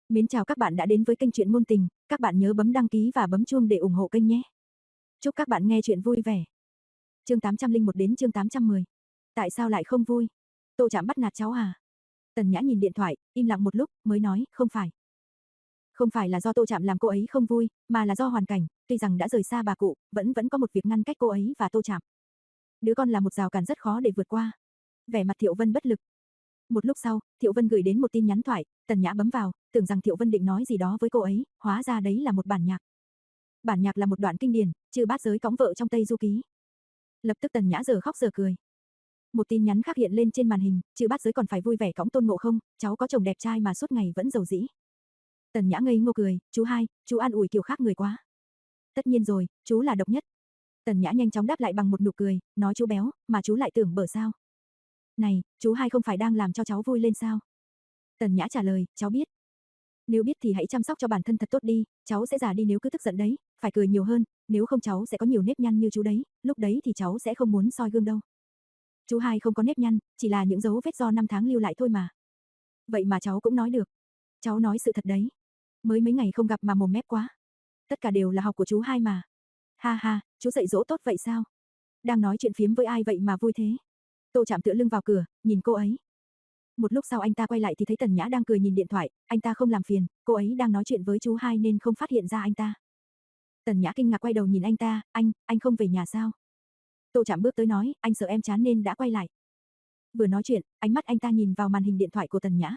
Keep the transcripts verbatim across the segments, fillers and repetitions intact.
Mến chào các bạn đã đến với kênh truyện ngôn tình, các bạn nhớ bấm đăng ký và bấm chuông để ủng hộ kênh nhé. Chúc các bạn nghe truyện vui vẻ. Chương tám trăm lẻ một đến chương tám trăm mười. Tại sao lại không vui? Tô Trạm bắt nạt cháu à? Tần Nhã nhìn điện thoại, im lặng một lúc, mới nói, không phải. Không phải là do Tô Trạm làm cô ấy không vui, mà là do hoàn cảnh, tuy rằng đã rời xa bà cụ, vẫn vẫn có một việc ngăn cách cô ấy và Tô Trạm. Đứa con là một rào cản rất khó để vượt qua. Vẻ mặt Thiệu Vân bất lực. Một lúc sau, Thiệu Vân gửi đến một tin nhắn thoại, Tần Nhã bấm vào, tưởng rằng Thiệu Vân định nói gì đó với cô ấy, hóa ra đấy là một bản nhạc. Bản nhạc là một đoạn kinh điển, Chư Bát Giới cõng vợ trong Tây Du Ký. Lập tức Tần Nhã giờ khóc giờ cười. Một tin nhắn khác hiện lên trên màn hình, Chư Bát Giới còn phải vui vẻ cõng Tôn Ngộ Không, cháu có chồng đẹp trai mà suốt ngày vẫn giàu dĩ. Tần Nhã ngây ngô cười, chú hai, chú an ủi kiểu khác người quá. Tất nhiên rồi, chú là độc nhất. Tần Nhã nhanh chóng đáp lại bằng một nụ cười, nói chú béo, mà chú lại tưởng bở sao. Này, chú hai không phải đang làm cho cháu vui lên sao? Tần Nhã trả lời, cháu biết. Nếu biết thì hãy chăm sóc cho bản thân thật tốt đi, cháu sẽ già đi nếu cứ tức giận đấy, phải cười nhiều hơn, nếu không cháu sẽ có nhiều nếp nhăn như chú đấy, lúc đấy thì cháu sẽ không muốn soi gương đâu. Chú hai không có nếp nhăn, chỉ là những dấu vết do năm tháng lưu lại thôi mà. Vậy mà cháu cũng nói được. Cháu nói sự thật đấy. Mới mấy ngày không gặp mà mồm mép quá. Tất cả đều là học của chú hai mà. Ha ha, chú dạy dỗ tốt vậy sao? Đang nói chuyện phiếm với ai vậy mà vui thế? Tô Trạm tựa lưng vào cửa, nhìn cô ấy. Một lúc sau anh ta quay lại thì thấy Tần Nhã đang cười nhìn điện thoại, anh ta không làm phiền, cô ấy đang nói chuyện với chú hai nên không phát hiện ra anh ta. Tần Nhã kinh ngạc quay đầu nhìn anh ta, anh, anh không về nhà sao? Tô Trạm bước tới nói, anh sợ em chán nên đã quay lại. Vừa nói chuyện, ánh mắt anh ta nhìn vào màn hình điện thoại của Tần Nhã.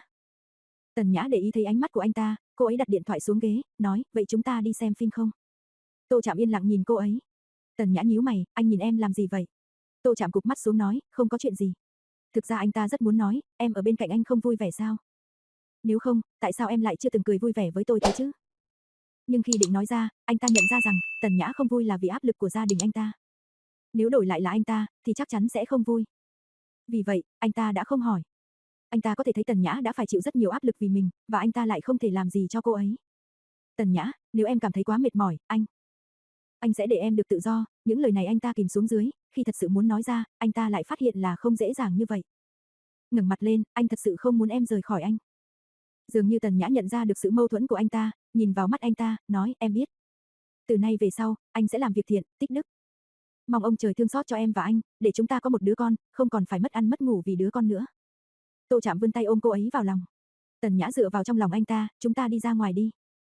Tần Nhã để ý thấy ánh mắt của anh ta, cô ấy đặt điện thoại xuống ghế, nói, vậy chúng ta đi xem phim không? Tô Trạm yên lặng nhìn cô ấy. Tần Nhã nhíu mày, anh nhìn em làm gì vậy? Tô Trạm cụp mắt xuống nói, không có chuyện gì. Thực ra anh ta rất muốn nói, em ở bên cạnh anh không vui vẻ sao? Nếu không, tại sao em lại chưa từng cười vui vẻ với tôi thế chứ? Nhưng khi định nói ra, anh ta nhận ra rằng, Tần Nhã không vui là vì áp lực của gia đình anh ta. Nếu đổi lại là anh ta, thì chắc chắn sẽ không vui. Vì vậy, anh ta đã không hỏi. Anh ta có thể thấy Tần Nhã đã phải chịu rất nhiều áp lực vì mình, và anh ta lại không thể làm gì cho cô ấy. Tần Nhã, nếu em cảm thấy quá mệt mỏi, anh... Anh sẽ để em được tự do, những lời này anh ta kìm xuống dưới, khi thật sự muốn nói ra, anh ta lại phát hiện là không dễ dàng như vậy. Ngẩng mặt lên, anh thật sự không muốn em rời khỏi anh. Dường như Tần Nhã nhận ra được sự mâu thuẫn của anh ta, nhìn vào mắt anh ta, nói, em biết. Từ nay về sau, anh sẽ làm việc thiện, tích đức. Mong ông trời thương xót cho em và anh, để chúng ta có một đứa con, không còn phải mất ăn mất ngủ vì đứa con nữa. Tô Trạm vươn tay ôm cô ấy vào lòng. Tần Nhã dựa vào trong lòng anh ta, chúng ta đi ra ngoài đi.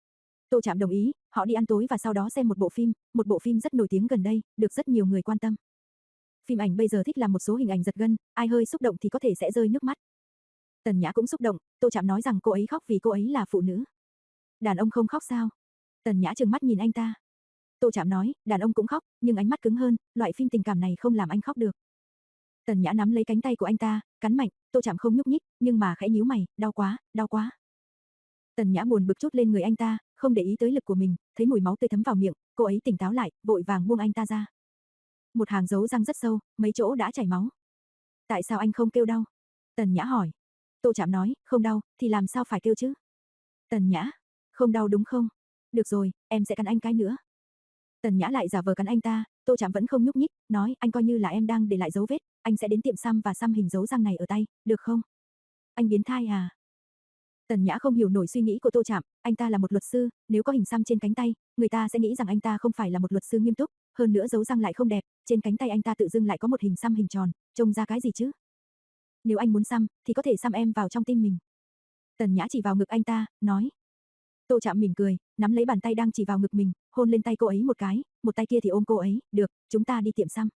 Tô Trạm đồng ý, họ đi ăn tối và sau đó xem một bộ phim, một bộ phim rất nổi tiếng gần đây, được rất nhiều người quan tâm. Phim ảnh bây giờ thích làm một số hình ảnh giật gân, ai hơi xúc động thì có thể sẽ rơi nước mắt. Tần Nhã cũng xúc động, Tô Trạm nói rằng cô ấy khóc vì cô ấy là phụ nữ. Đàn ông không khóc sao? Tần Nhã trừng mắt nhìn anh ta. Tô Trạm nói, đàn ông cũng khóc, nhưng ánh mắt cứng hơn, loại phim tình cảm này không làm anh khóc được. Tần Nhã nắm lấy cánh tay của anh ta, cắn mạnh, Tô Trạm không nhúc nhích, nhưng mà khẽ nhíu mày, đau quá, đau quá. Tần Nhã buồn bực chút lên người anh ta, không để ý tới lực của mình, thấy mùi máu tươi thấm vào miệng, cô ấy tỉnh táo lại, vội vàng buông anh ta ra. Một hàng dấu răng rất sâu, mấy chỗ đã chảy máu. Tại sao anh không kêu đau? Tần Nhã hỏi. Tô Trạm nói, không đau, thì làm sao phải kêu chứ? Tần Nhã, không đau đúng không? Được rồi, em sẽ cắn anh cái nữa. Tần Nhã lại giả vờ cắn anh ta, Tô Trạm vẫn không nhúc nhích, nói, anh coi như là em đang để lại dấu vết, anh sẽ đến tiệm xăm và xăm hình dấu răng này ở tay, được không? Anh biến thai à? Tần Nhã không hiểu nổi suy nghĩ của Tô Trạm, anh ta là một luật sư, nếu có hình xăm trên cánh tay, người ta sẽ nghĩ rằng anh ta không phải là một luật sư nghiêm túc, hơn nữa dấu răng lại không đẹp, trên cánh tay anh ta tự dưng lại có một hình xăm hình tròn, trông ra cái gì chứ? Nếu anh muốn xăm, thì có thể xăm em vào trong tim mình. Tần Nhã chỉ vào ngực anh ta, nói. Tô Trạm mỉm cười, nắm lấy bàn tay đang chỉ vào ngực mình, hôn lên tay cô ấy một cái, một tay kia thì ôm cô ấy, được, chúng ta đi tiệm xăm.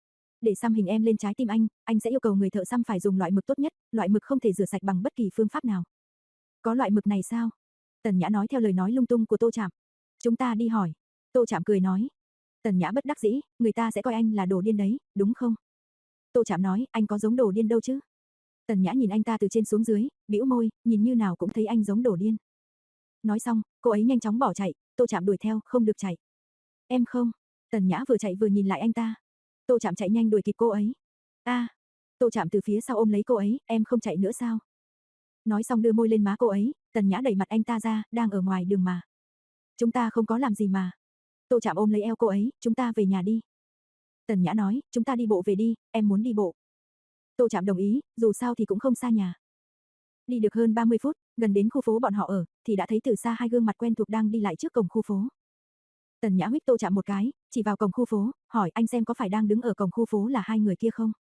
Để xăm hình em lên trái tim anh, anh sẽ yêu cầu người thợ xăm phải dùng loại mực tốt nhất, loại mực không thể rửa sạch bằng bất kỳ phương pháp nào. Có loại mực này sao? Tần Nhã nói theo lời nói lung tung của Tô Trạm. Chúng ta đi hỏi. Tô Trạm cười nói. Tần Nhã bất đắc dĩ, người ta sẽ coi anh là đồ điên đấy, đúng không? Tô Trạm nói, anh có giống đồ điên đâu chứ? Tần Nhã nhìn anh ta từ trên xuống dưới, bĩu môi, nhìn như nào cũng thấy anh giống đồ điên. Nói xong, cô ấy nhanh chóng bỏ chạy, Tô Trạm đuổi theo, không được chạy. Em không. Tần Nhã vừa chạy vừa nhìn lại anh ta. Tô Trạm chạy nhanh đuổi kịp cô ấy. A, à, Tô Trạm từ phía sau ôm lấy cô ấy, em không chạy nữa sao? Nói xong đưa môi lên má cô ấy, Tần Nhã đẩy mặt anh ta ra, đang ở ngoài đường mà. Chúng ta không có làm gì mà. Tô Trạm ôm lấy eo cô ấy, chúng ta về nhà đi. Tần Nhã nói, chúng ta đi bộ về đi, em muốn đi bộ. Tô Trạm đồng ý, dù sao thì cũng không xa nhà. Đi được hơn ba mươi phút, gần đến khu phố bọn họ ở, thì đã thấy từ xa hai gương mặt quen thuộc đang đi lại trước cổng khu phố. Tần Nhã huých Tô Trạm một cái, chỉ vào cổng khu phố, hỏi anh xem có phải đang đứng ở cổng khu phố là hai người kia không?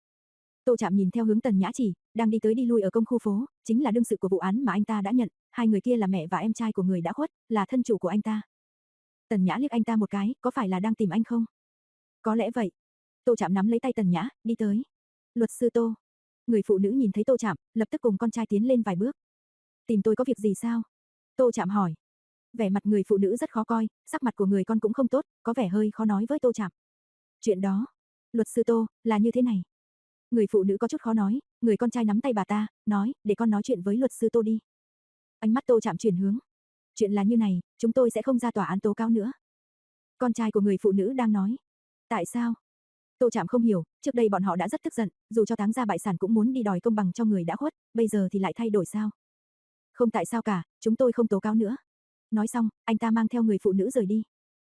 Tô Trạm nhìn theo hướng Tần Nhã chỉ, đang đi tới đi lui ở công khu phố, chính là đương sự của vụ án mà anh ta đã nhận, hai người kia là mẹ và em trai của người đã khuất, là thân chủ của anh ta. Tần Nhã liếc anh ta một cái, có phải là đang tìm anh không? Có lẽ vậy. Tô Trạm nắm lấy tay Tần Nhã, đi tới. Luật sư Tô. Người phụ nữ nhìn thấy Tô Trạm, lập tức cùng con trai tiến lên vài bước. Tìm tôi có việc gì sao? Tô Trạm hỏi. Vẻ mặt người phụ nữ rất khó coi, sắc mặt của người con cũng không tốt, có vẻ hơi khó nói với Tô Trạm. Chuyện đó, luật sư Tô, là như thế này. Người phụ nữ có chút khó nói, người con trai nắm tay bà ta, nói, để con nói chuyện với luật sư Tô đi. Ánh mắt Tô Trạm chuyển hướng. Chuyện là như này, chúng tôi sẽ không ra tòa án tố cáo nữa. Con trai của người phụ nữ đang nói. Tại sao? Tô Trạm không hiểu, trước đây bọn họ đã rất tức giận, dù cho táng ra bại sản cũng muốn đi đòi công bằng cho người đã khuất, bây giờ thì lại thay đổi sao? Không tại sao cả, chúng tôi không tố cáo nữa. Nói xong, anh ta mang theo người phụ nữ rời đi.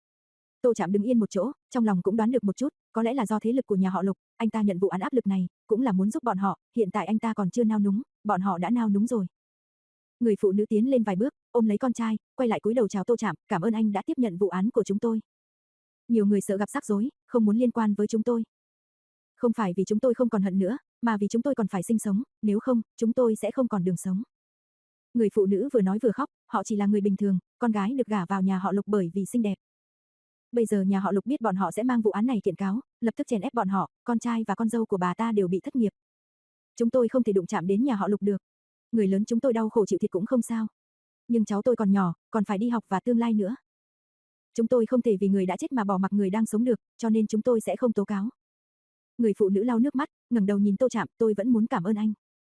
Tô Trạm đứng yên một chỗ, trong lòng cũng đoán được một chút, có lẽ là do thế lực của nhà họ Lục, anh ta nhận vụ án áp lực này, cũng là muốn giúp bọn họ, hiện tại anh ta còn chưa nao núng, bọn họ đã nao núng rồi. Người phụ nữ tiến lên vài bước, ôm lấy con trai, quay lại cúi đầu chào Tô Trạm, cảm ơn anh đã tiếp nhận vụ án của chúng tôi. Nhiều người sợ gặp rắc rối, không muốn liên quan với chúng tôi. Không phải vì chúng tôi không còn hận nữa, mà vì chúng tôi còn phải sinh sống, nếu không, chúng tôi sẽ không còn đường sống. Người phụ nữ vừa nói vừa khóc, họ chỉ là người bình thường, con gái được gả vào nhà họ Lục bởi vì xinh đẹp. Bây giờ nhà họ Lục biết bọn họ sẽ mang vụ án này kiện cáo, lập tức chèn ép bọn họ, con trai và con dâu của bà ta đều bị thất nghiệp. Chúng tôi không thể đụng chạm đến nhà họ Lục được. Người lớn chúng tôi đau khổ chịu thiệt cũng không sao. Nhưng cháu tôi còn nhỏ, còn phải đi học và tương lai nữa. Chúng tôi không thể vì người đã chết mà bỏ mặc người đang sống được, cho nên chúng tôi sẽ không tố cáo. Người phụ nữ lau nước mắt, ngẩng đầu nhìn Tô Trạm, tôi vẫn muốn cảm ơn anh.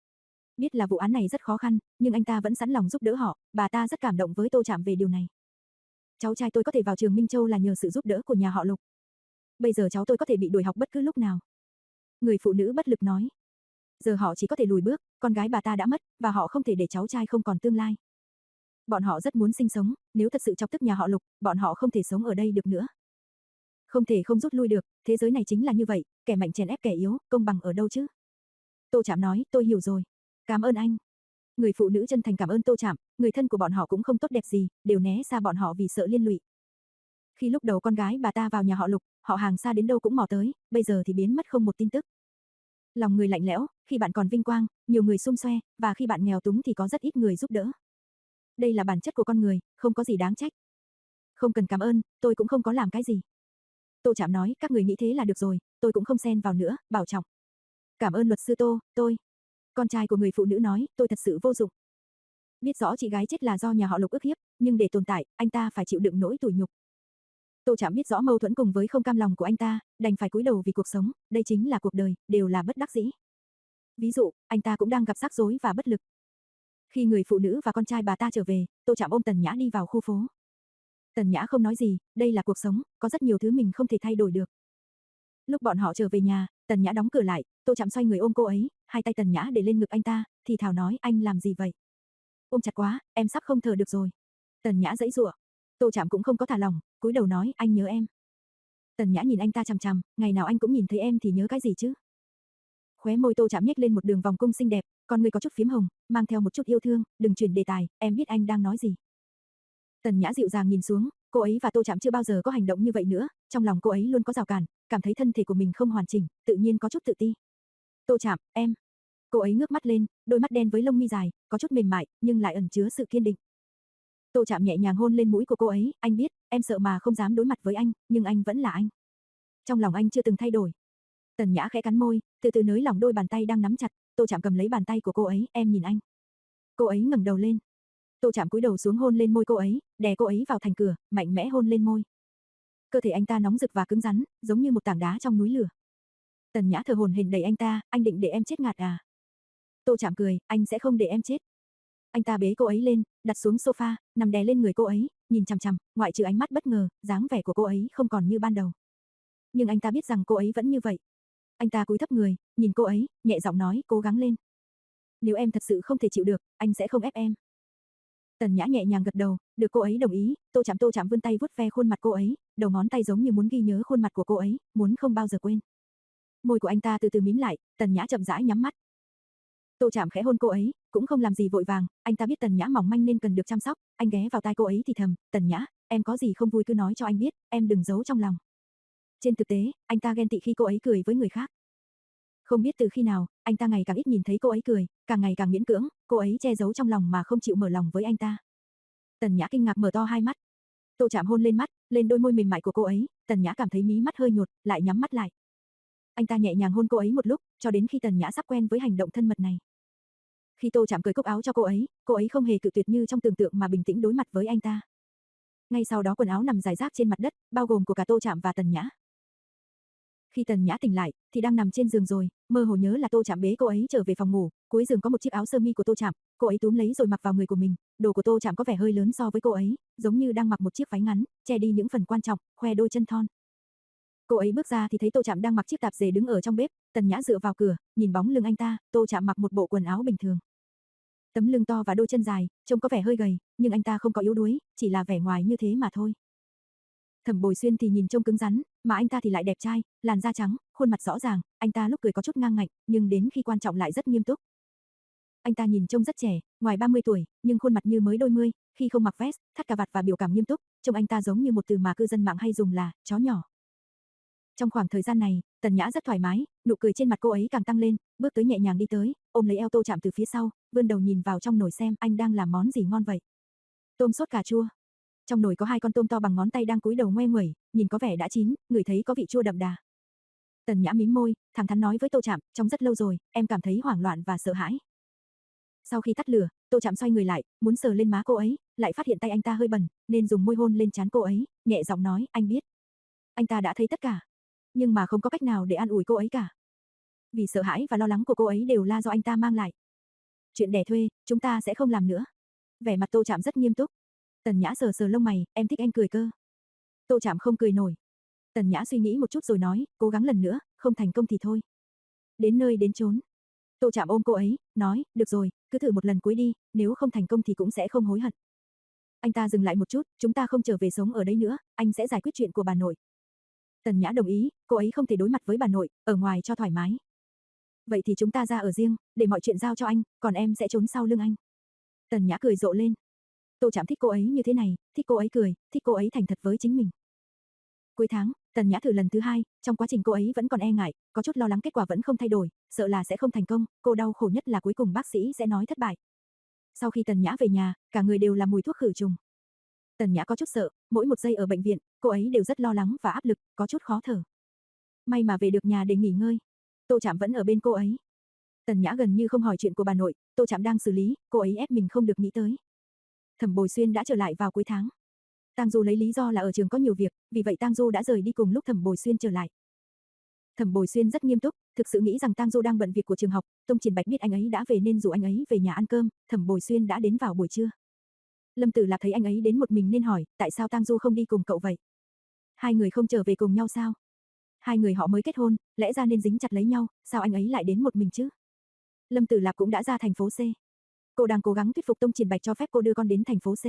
Biết là vụ án này rất khó khăn, nhưng anh ta vẫn sẵn lòng giúp đỡ họ, bà ta rất cảm động với Tô Trạm về điều này. Cháu trai tôi có thể vào trường Minh Châu là nhờ sự giúp đỡ của nhà họ Lục. Bây giờ cháu tôi có thể bị đuổi học bất cứ lúc nào. Người phụ nữ bất lực nói. Giờ họ chỉ có thể lùi bước, con gái bà ta đã mất, và họ không thể để cháu trai không còn tương lai. Bọn họ rất muốn sinh sống, nếu thật sự chọc tức nhà họ Lục, bọn họ không thể sống ở đây được nữa. Không thể không rút lui được, thế giới này chính là như vậy, kẻ mạnh chèn ép kẻ yếu, công bằng ở đâu chứ? Tô Trạm nói, tôi hiểu rồi. Cảm ơn anh. Người phụ nữ chân thành cảm ơn Tô Trạm, người thân của bọn họ cũng không tốt đẹp gì, đều né xa bọn họ vì sợ liên lụy. Khi lúc đầu con gái bà ta vào nhà họ Lục, họ hàng xa đến đâu cũng mò tới, bây giờ thì biến mất không một tin tức. Lòng người lạnh lẽo, khi bạn còn vinh quang, nhiều người xum xoe, và khi bạn nghèo túng thì có rất ít người giúp đỡ. Đây là bản chất của con người, không có gì đáng trách. Không cần cảm ơn, tôi cũng không có làm cái gì. Tô Trạm nói, các người nghĩ thế là được rồi, tôi cũng không xen vào nữa, bảo trọng. Cảm ơn luật sư Tô, tôi. Con trai của người phụ nữ nói, tôi thật sự vô dụng. Biết rõ chị gái chết là do nhà họ Lục ức hiếp, nhưng để tồn tại, anh ta phải chịu đựng nỗi tủi nhục. Tô Trạm biết rõ mâu thuẫn cùng với không cam lòng của anh ta, đành phải cúi đầu vì cuộc sống, đây chính là cuộc đời, đều là bất đắc dĩ. Ví dụ, anh ta cũng đang gặp rắc rối và bất lực. Khi người phụ nữ và con trai bà ta trở về, Tô Trạm ôm Tần Nhã đi vào khu phố. Tần Nhã không nói gì, đây là cuộc sống, có rất nhiều thứ mình không thể thay đổi được. Lúc bọn họ trở về nhà, Tần Nhã đóng cửa lại, Tô Trạm xoay người ôm cô ấy, hai tay Tần Nhã để lên ngực anh ta, thì thào nói, anh làm gì vậy? Ôm chặt quá, em sắp không thở được rồi. Tần Nhã giãy giụa. Tô Trạm cũng không có thả lỏng, cúi đầu nói, anh nhớ em. Tần Nhã nhìn anh ta chằm chằm, ngày nào anh cũng nhìn thấy em thì nhớ cái gì chứ? Khóe môi Tô Trạm nhếch lên một đường vòng cung xinh đẹp, con người có chút phím hồng, mang theo một chút yêu thương, đừng chuyển đề tài, em biết anh đang nói gì. Tần Nhã dịu dàng nhìn xuống, cô ấy và Tô Trạm chưa bao giờ có hành động như vậy nữa, trong lòng cô ấy luôn có rào cản, cảm thấy thân thể của mình không hoàn chỉnh, tự nhiên có chút tự ti. Tô Trạm, em. Cô ấy ngước mắt lên, đôi mắt đen với lông mi dài, có chút mềm mại, nhưng lại ẩn chứa sự kiên định. Tô Trạm nhẹ nhàng hôn lên mũi của cô ấy, anh biết, em sợ mà không dám đối mặt với anh, nhưng anh vẫn là anh. Trong lòng anh chưa từng thay đổi. Tần Nhã khẽ cắn môi, từ từ nới lỏng đôi bàn tay đang nắm chặt, Tô Trạm cầm lấy bàn tay của cô ấy, em nhìn anh. Cô ấy ngẩng đầu lên. Tô Trạm cúi đầu xuống hôn lên môi cô ấy, đè cô ấy vào thành cửa, mạnh mẽ hôn lên môi. Cơ thể anh ta nóng rực và cứng rắn, giống như một tảng đá trong núi lửa. Tần Nhã thở hổn hển đẩy anh ta, anh định để em chết ngạt à? Tô Trạm cười, anh sẽ không để em chết. Anh ta bế cô ấy lên, đặt xuống sofa, nằm đè lên người cô ấy, nhìn chằm chằm, ngoại trừ ánh mắt bất ngờ, dáng vẻ của cô ấy không còn như ban đầu. Nhưng anh ta biết rằng cô ấy vẫn như vậy. Anh ta cúi thấp người, nhìn cô ấy, nhẹ giọng nói, cố gắng lên. Nếu em thật sự không thể chịu được, anh sẽ không ép em. Tần Nhã nhẹ nhàng gật đầu, được cô ấy đồng ý, Tô Trạm Tô Trạm vươn tay vuốt ve khuôn mặt cô ấy, đầu ngón tay giống như muốn ghi nhớ khuôn mặt của cô ấy, muốn không bao giờ quên. Môi của anh ta từ từ mím lại, Tần Nhã chậm rãi nhắm mắt. Tô Trạm khẽ hôn cô ấy, cũng không làm gì vội vàng, anh ta biết Tần Nhã mỏng manh nên cần được chăm sóc, anh ghé vào tai cô ấy thì thầm, "Tần Nhã, em có gì không vui cứ nói cho anh biết, em đừng giấu trong lòng." Trên thực tế, anh ta ghen tị khi cô ấy cười với người khác. Không biết từ khi nào, anh ta ngày càng ít nhìn thấy cô ấy cười, càng ngày càng miễn cưỡng, cô ấy che giấu trong lòng mà không chịu mở lòng với anh ta. Tần Nhã kinh ngạc mở to hai mắt. Tô Trạm hôn lên mắt, lên đôi môi mềm mại của cô ấy, Tần Nhã cảm thấy mí mắt hơi nhột, lại nhắm mắt lại. Anh ta nhẹ nhàng hôn cô ấy một lúc, cho đến khi Tần Nhã sắp quen với hành động thân mật này. Khi Tô Trạm cởi cúc áo cho cô ấy, cô ấy không hề cự tuyệt như trong tưởng tượng mà bình tĩnh đối mặt với anh ta. Ngay sau đó quần áo nằm rải rác trên mặt đất, bao gồm của cả Tô Trạm và Tần Nhã. Khi Tần Nhã tỉnh lại, thì đang nằm trên giường rồi, mơ hồ nhớ là Tô Trạm bế cô ấy trở về phòng ngủ, cuối giường có một chiếc áo sơ mi của Tô Trạm, cô ấy túm lấy rồi mặc vào người của mình, đồ của Tô Trạm có vẻ hơi lớn so với cô ấy, giống như đang mặc một chiếc váy ngắn, che đi những phần quan trọng, khoe đôi chân thon. Cô ấy bước ra thì thấy Tô Trạm đang mặc chiếc tạp dề đứng ở trong bếp, Tần Nhã dựa vào cửa, nhìn bóng lưng anh ta, Tô Trạm mặc một bộ quần áo bình thường. Tấm lưng to và đôi chân dài, trông có vẻ hơi gầy, nhưng anh ta không có yếu đuối, chỉ là vẻ ngoài như thế mà thôi. Thẩm Bồi Xuyên thì nhìn trông cứng rắn, mà anh ta thì lại đẹp trai, làn da trắng, khuôn mặt rõ ràng, anh ta lúc cười có chút ngang ngạnh, nhưng đến khi quan trọng lại rất nghiêm túc. Anh ta nhìn trông rất trẻ, ngoài ba mươi tuổi, nhưng khuôn mặt như mới đôi mươi, khi không mặc vest, thắt cà vạt và biểu cảm nghiêm túc, trông anh ta giống như một từ mà cư dân mạng hay dùng là chó nhỏ. Trong khoảng thời gian này, Tần Nhã rất thoải mái, nụ cười trên mặt cô ấy càng tăng lên, bước tới nhẹ nhàng đi tới, ôm lấy eo Tô Trạm từ phía sau, vươn đầu nhìn vào trong nồi xem anh đang làm món gì ngon vậy. Tôm sốt cà chua. Trong nồi có hai con tôm to bằng ngón tay đang cúi đầu ngoe nguẩy, nhìn có vẻ đã chín, ngửi thấy có vị chua đậm đà. Tần Nhã mím môi, thẳng thắn nói với Tô Trạm, trong rất lâu rồi, em cảm thấy hoảng loạn và sợ hãi. Sau khi tắt lửa, Tô Trạm xoay người lại, muốn sờ lên má cô ấy, lại phát hiện tay anh ta hơi bẩn, nên dùng môi hôn lên trán cô ấy, nhẹ giọng nói, anh biết. Anh ta đã thấy tất cả, nhưng mà không có cách nào để an ủi cô ấy cả. Vì sợ hãi và lo lắng của cô ấy đều là do anh ta mang lại. Chuyện đẻ thuê, chúng ta sẽ không làm nữa. Vẻ mặt Tô Trạm rất nghiêm túc. Tần Nhã sờ sờ lông mày, em thích anh cười cơ. Tô Trạm không cười nổi. Tần Nhã suy nghĩ một chút rồi nói, cố gắng lần nữa, không thành công thì thôi. Đến nơi đến chốn. Tô Trạm ôm cô ấy, nói, được rồi, cứ thử một lần cuối đi, nếu không thành công thì cũng sẽ không hối hận. Anh ta dừng lại một chút, chúng ta không trở về sống ở đây nữa, anh sẽ giải quyết chuyện của bà nội. Tần Nhã đồng ý, cô ấy không thể đối mặt với bà nội, ở ngoài cho thoải mái. Vậy thì chúng ta ra ở riêng, để mọi chuyện giao cho anh, còn em sẽ trốn sau lưng anh. Tần Nhã cười rộ lên. Tô Trạm thích cô ấy như thế này, thích cô ấy cười, thích cô ấy thành thật với chính mình. Cuối tháng, Tần Nhã thử lần thứ hai, trong quá trình cô ấy vẫn còn e ngại, có chút lo lắng kết quả vẫn không thay đổi, sợ là sẽ không thành công, cô đau khổ nhất là cuối cùng bác sĩ sẽ nói thất bại. Sau khi Tần Nhã về nhà, cả người đều là mùi thuốc khử trùng. Tần Nhã có chút sợ, mỗi một giây ở bệnh viện, cô ấy đều rất lo lắng và áp lực, có chút khó thở. May mà về được nhà để nghỉ ngơi. Tô Trạm vẫn ở bên cô ấy. Tần Nhã gần như không hỏi chuyện của bà nội, Tô Trạm đang xử lý, cô ấy ép mình không được nghĩ tới. Thẩm Bồi Xuyên đã trở lại vào cuối tháng. Tang Du lấy lý do là ở trường có nhiều việc, vì vậy Tang Du đã rời đi cùng lúc Thẩm Bồi Xuyên trở lại. Thẩm Bồi Xuyên rất nghiêm túc, thực sự nghĩ rằng Tang Du đang bận việc của trường học, Tông Triển Bạch biết anh ấy đã về nên rủ anh ấy về nhà ăn cơm, Thẩm Bồi Xuyên đã đến vào buổi trưa. Lâm Tử Lạp thấy anh ấy đến một mình nên hỏi, tại sao Tang Du không đi cùng cậu vậy? Hai người không trở về cùng nhau sao? Hai người họ mới kết hôn, lẽ ra nên dính chặt lấy nhau, sao anh ấy lại đến một mình chứ? Lâm Tử Lạp cũng đã ra thành phố C. Cô đang cố gắng thuyết phục Tông Triển Bạch cho phép cô đưa con đến thành phố C.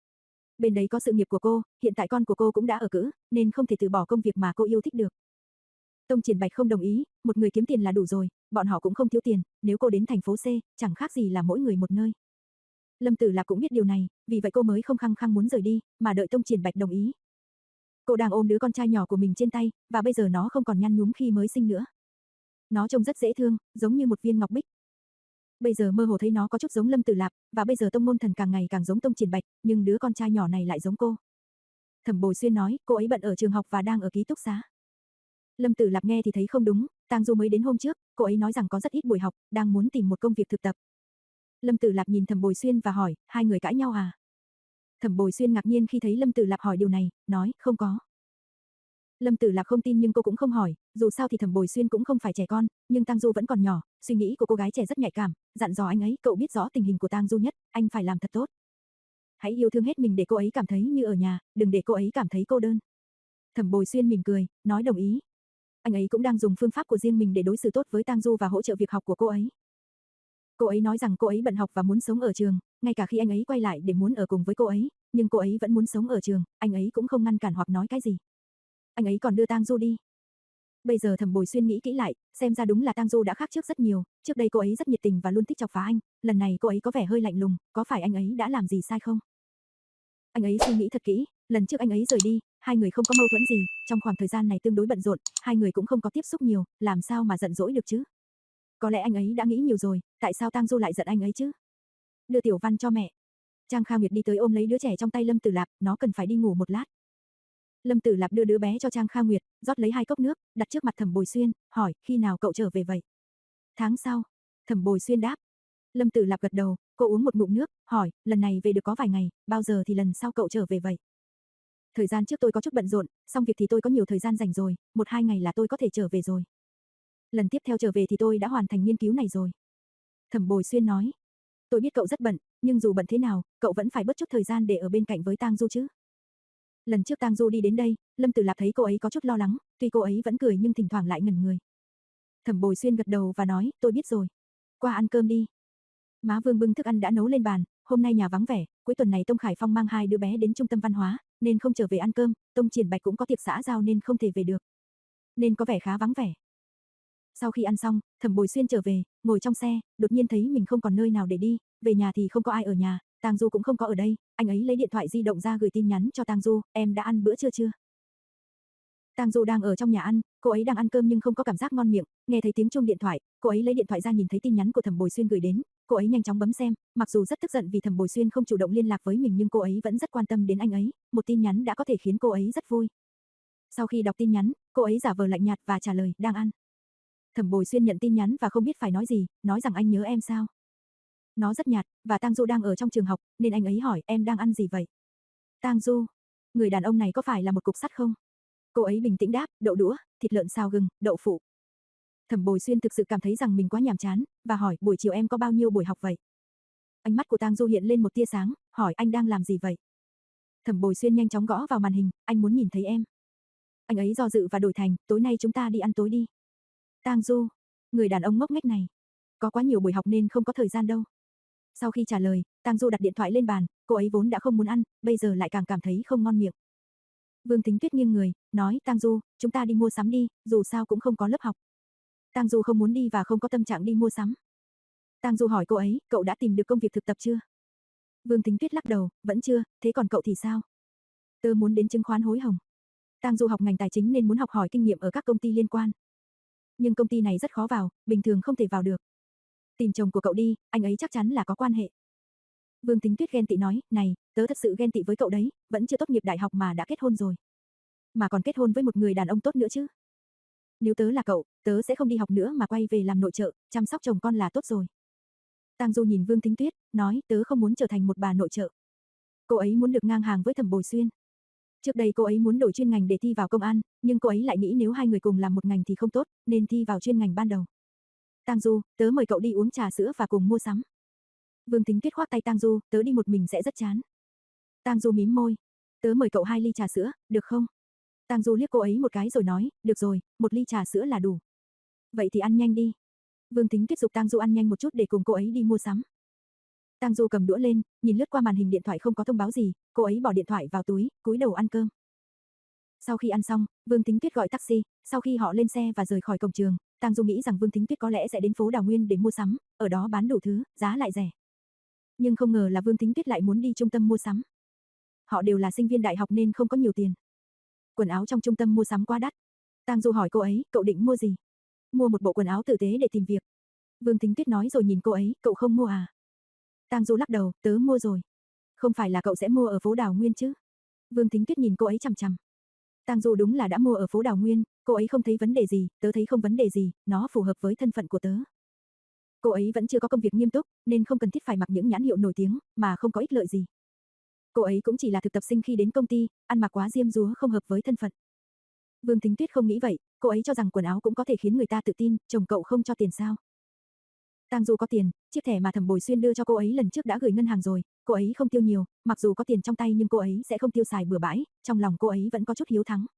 Bên đấy có sự nghiệp của cô, hiện tại con của cô cũng đã ở cữ, nên không thể từ bỏ công việc mà cô yêu thích được. Tông Triển Bạch không đồng ý, một người kiếm tiền là đủ rồi, bọn họ cũng không thiếu tiền, nếu cô đến thành phố C, chẳng khác gì là mỗi người một nơi. Lâm Tử Lạp cũng biết điều này, vì vậy cô mới không khăng khăng muốn rời đi, mà đợi Tông Triển Bạch đồng ý. Cô đang ôm đứa con trai nhỏ của mình trên tay, và bây giờ nó không còn nhăn nhúm khi mới sinh nữa. Nó trông rất dễ thương, giống như một viên ngọc bích. Bây giờ mơ hồ thấy nó có chút giống Lâm Tử Lạp, và bây giờ Tông Môn Thần càng ngày càng giống Tông Triển Bạch, nhưng đứa con trai nhỏ này lại giống cô. Thẩm Bồi Xuyên nói, cô ấy bận ở trường học và đang ở ký túc xá. Lâm Tử Lạp nghe thì thấy không đúng, Tang Du mới đến hôm trước, cô ấy nói rằng có rất ít buổi học, đang muốn tìm một công việc thực tập. Lâm Tử Lạp nhìn Thẩm Bồi Xuyên và hỏi, hai người cãi nhau à? Thẩm Bồi Xuyên ngạc nhiên khi thấy Lâm Tử Lạp hỏi điều này, nói, không có. Lâm Tử Lạp không tin nhưng cô cũng không hỏi, dù sao thì Thẩm Bồi Xuyên cũng không phải trẻ con, nhưng Tang Du vẫn còn nhỏ, suy nghĩ của cô gái trẻ rất nhạy cảm, dặn dò anh ấy, cậu biết rõ tình hình của Tang Du nhất, anh phải làm thật tốt. Hãy yêu thương hết mình để cô ấy cảm thấy như ở nhà, đừng để cô ấy cảm thấy cô đơn. Thẩm Bồi Xuyên mỉm cười, nói đồng ý. Anh ấy cũng đang dùng phương pháp của riêng mình để đối xử tốt với Tang Du và hỗ trợ việc học của cô ấy. Cô ấy nói rằng cô ấy bận học và muốn sống ở trường, ngay cả khi anh ấy quay lại để muốn ở cùng với cô ấy, nhưng cô ấy vẫn muốn sống ở trường, anh ấy cũng không ngăn cản hoặc nói cái gì. Anh ấy còn đưa Tang Du đi. Bây giờ Thẩm Bồi Xuyên nghĩ kỹ lại, xem ra đúng là Tang Du đã khác trước rất nhiều, trước đây cô ấy rất nhiệt tình và luôn thích chọc phá anh, lần này cô ấy có vẻ hơi lạnh lùng, có phải anh ấy đã làm gì sai không? Anh ấy suy nghĩ thật kỹ, lần trước anh ấy rời đi, hai người không có mâu thuẫn gì, trong khoảng thời gian này tương đối bận rộn, hai người cũng không có tiếp xúc nhiều, làm sao mà giận dỗi được chứ? Có lẽ anh ấy đã nghĩ nhiều rồi, tại sao Tang Du lại giận anh ấy chứ? Đưa Tiểu Văn cho mẹ. Trang Kha Nguyệt đi tới ôm lấy đứa trẻ trong tay Lâm Tử Lạp, nó cần phải đi ngủ một lát. Lâm Tử Lạp đưa đứa bé cho Trang Kha Nguyệt, rót lấy hai cốc nước, đặt trước mặt Thẩm Bồi Xuyên, hỏi, khi nào cậu trở về vậy? Tháng sau. Thẩm Bồi Xuyên đáp. Lâm Tử Lạp gật đầu, cô uống một ngụm nước, hỏi, lần này về được có vài ngày, bao giờ thì lần sau cậu trở về vậy? Thời gian trước tôi có chút bận rộn, xong việc thì tôi có nhiều thời gian rảnh rồi, một hai ngày là tôi có thể trở về rồi. Lần tiếp theo trở về thì tôi đã hoàn thành nghiên cứu này rồi. Thẩm Bồi Xuyên nói, tôi biết cậu rất bận, nhưng dù bận thế nào, cậu vẫn phải bớt chút thời gian để ở bên cạnh với Tang Du chứ. Lần trước Tang Du đi đến đây, Lâm Tử Lạp thấy cô ấy có chút lo lắng, tuy cô ấy vẫn cười nhưng thỉnh thoảng lại ngẩn người. Thẩm Bồi Xuyên gật đầu và nói, tôi biết rồi. Qua ăn cơm đi. Má Vương bưng thức ăn đã nấu lên bàn, hôm nay nhà vắng vẻ, cuối tuần này Tông Khải Phong mang hai đứa bé đến trung tâm văn hóa, nên không trở về ăn cơm, Tông Triển Bạch cũng có tiệc xã giao nên không thể về được. Nên có vẻ khá vắng vẻ. Sau khi ăn xong, Thẩm Bồi Xuyên trở về, ngồi trong xe, đột nhiên thấy mình không còn nơi nào để đi, về nhà thì không có ai ở nhà, Tang Du cũng không có ở đây, anh ấy lấy điện thoại di động ra gửi tin nhắn cho Tang Du, em đã ăn bữa trưa chưa? Tang Du đang ở trong nhà ăn, cô ấy đang ăn cơm nhưng không có cảm giác ngon miệng, nghe thấy tiếng chuông điện thoại, cô ấy lấy điện thoại ra nhìn thấy tin nhắn của Thẩm Bồi Xuyên gửi đến, cô ấy nhanh chóng bấm xem, mặc dù rất tức giận vì Thẩm Bồi Xuyên không chủ động liên lạc với mình nhưng cô ấy vẫn rất quan tâm đến anh ấy, một tin nhắn đã có thể khiến cô ấy rất vui. Sau khi đọc tin nhắn, cô ấy giả vờ lạnh nhạt và trả lời, đang ăn. Thẩm Bồi Xuyên nhận tin nhắn và không biết phải nói gì, nói rằng anh nhớ em sao? Nó rất nhạt, và Tang Du đang ở trong trường học, nên anh ấy hỏi, em đang ăn gì vậy? Tang Du, người đàn ông này có phải là một cục sắt không? Cô ấy bình tĩnh đáp, đậu đũa, thịt lợn xào gừng, đậu phụ. Thẩm Bồi Xuyên thực sự cảm thấy rằng mình quá nhàm chán, và hỏi, buổi chiều em có bao nhiêu buổi học vậy? Ánh mắt của Tang Du hiện lên một tia sáng, hỏi, anh đang làm gì vậy? Thẩm Bồi Xuyên nhanh chóng gõ vào màn hình, anh muốn nhìn thấy em. Anh ấy do dự và đổi thành, tối nay chúng ta đi ăn tối đi. Tang Du, người đàn ông ngốc nghếch này. Có quá nhiều buổi học nên không có thời gian đâu. Sau khi trả lời, Tang Du đặt điện thoại lên bàn, cô ấy vốn đã không muốn ăn, bây giờ lại càng cảm thấy không ngon miệng. Vương Tính Tuyết nghiêng người, nói, Tang Du, chúng ta đi mua sắm đi, dù sao cũng không có lớp học. Tang Du không muốn đi và không có tâm trạng đi mua sắm. Tang Du hỏi cô ấy, cậu đã tìm được công việc thực tập chưa? Vương Tính Tuyết lắc đầu, vẫn chưa, thế còn cậu thì sao? Tớ muốn đến chứng khoán hối hồng. Tang Du học ngành tài chính nên muốn học hỏi kinh nghiệm ở các công ty liên quan. Nhưng công ty này rất khó vào, bình thường không thể vào được. Tìm chồng của cậu đi, anh ấy chắc chắn là có quan hệ. Vương Tính Tuyết ghen tị nói, này, tớ thật sự ghen tị với cậu đấy, vẫn chưa tốt nghiệp đại học mà đã kết hôn rồi. Mà còn kết hôn với một người đàn ông tốt nữa chứ. Nếu tớ là cậu, tớ sẽ không đi học nữa mà quay về làm nội trợ, chăm sóc chồng con là tốt rồi. Tang Du nhìn Vương Tính Tuyết, nói, tớ không muốn trở thành một bà nội trợ. Cô ấy muốn được ngang hàng với Thẩm Bồi Xuyên. Trước đây cô ấy muốn đổi chuyên ngành để thi vào công an, nhưng cô ấy lại nghĩ nếu hai người cùng làm một ngành thì không tốt, nên thi vào chuyên ngành ban đầu. Tang Du, tớ mời cậu đi uống trà sữa và cùng mua sắm. Vương Tính Tuyết khoác tay Tang Du, tớ đi một mình sẽ rất chán. Tang Du mím môi, tớ mời cậu hai ly trà sữa, được không? Tang Du liếc cô ấy một cái rồi nói, được rồi, một ly trà sữa là đủ. Vậy thì ăn nhanh đi. Vương Tính Tuyết giục Tang Du ăn nhanh một chút để cùng cô ấy đi mua sắm. Tang Du cầm đũa lên, nhìn lướt qua màn hình điện thoại không có thông báo gì, cô ấy bỏ điện thoại vào túi, cúi đầu ăn cơm. Sau khi ăn xong, Vương Tính Tuyết gọi taxi, sau khi họ lên xe và rời khỏi cổng trường, Tang Du nghĩ rằng Vương Tính Tuyết có lẽ sẽ đến phố Đào Nguyên để mua sắm, ở đó bán đủ thứ, giá lại rẻ. Nhưng không ngờ là Vương Tính Tuyết lại muốn đi trung tâm mua sắm. Họ đều là sinh viên đại học nên không có nhiều tiền. Quần áo trong trung tâm mua sắm quá đắt. Tang Du hỏi cô ấy, cậu định mua gì? Mua một bộ quần áo tử tế để tìm việc. Vương Tính Tuyết nói rồi nhìn cô ấy, cậu không mua à? Tang Du lắc đầu, tớ mua rồi. Không phải là cậu sẽ mua ở phố Đào Nguyên chứ? Vương Tính Tuyết nhìn cô ấy chằm chằm. Tang Du đúng là đã mua ở phố Đào Nguyên, cô ấy không thấy vấn đề gì, tớ thấy không vấn đề gì, nó phù hợp với thân phận của tớ. Cô ấy vẫn chưa có công việc nghiêm túc, nên không cần thiết phải mặc những nhãn hiệu nổi tiếng, mà không có ích lợi gì. Cô ấy cũng chỉ là thực tập sinh khi đến công ty, ăn mặc quá diêm dúa không hợp với thân phận. Vương Tính Tuyết không nghĩ vậy, cô ấy cho rằng quần áo cũng có thể khiến người ta tự tin, chồng cậu không cho tiền sao? Tang Du có tiền, chiếc thẻ mà Thẩm Bồi Xuyên đưa cho cô ấy lần trước đã gửi ngân hàng rồi, cô ấy không tiêu nhiều, mặc dù có tiền trong tay nhưng cô ấy sẽ không tiêu xài bừa bãi, trong lòng cô ấy vẫn có chút hiếu thắng.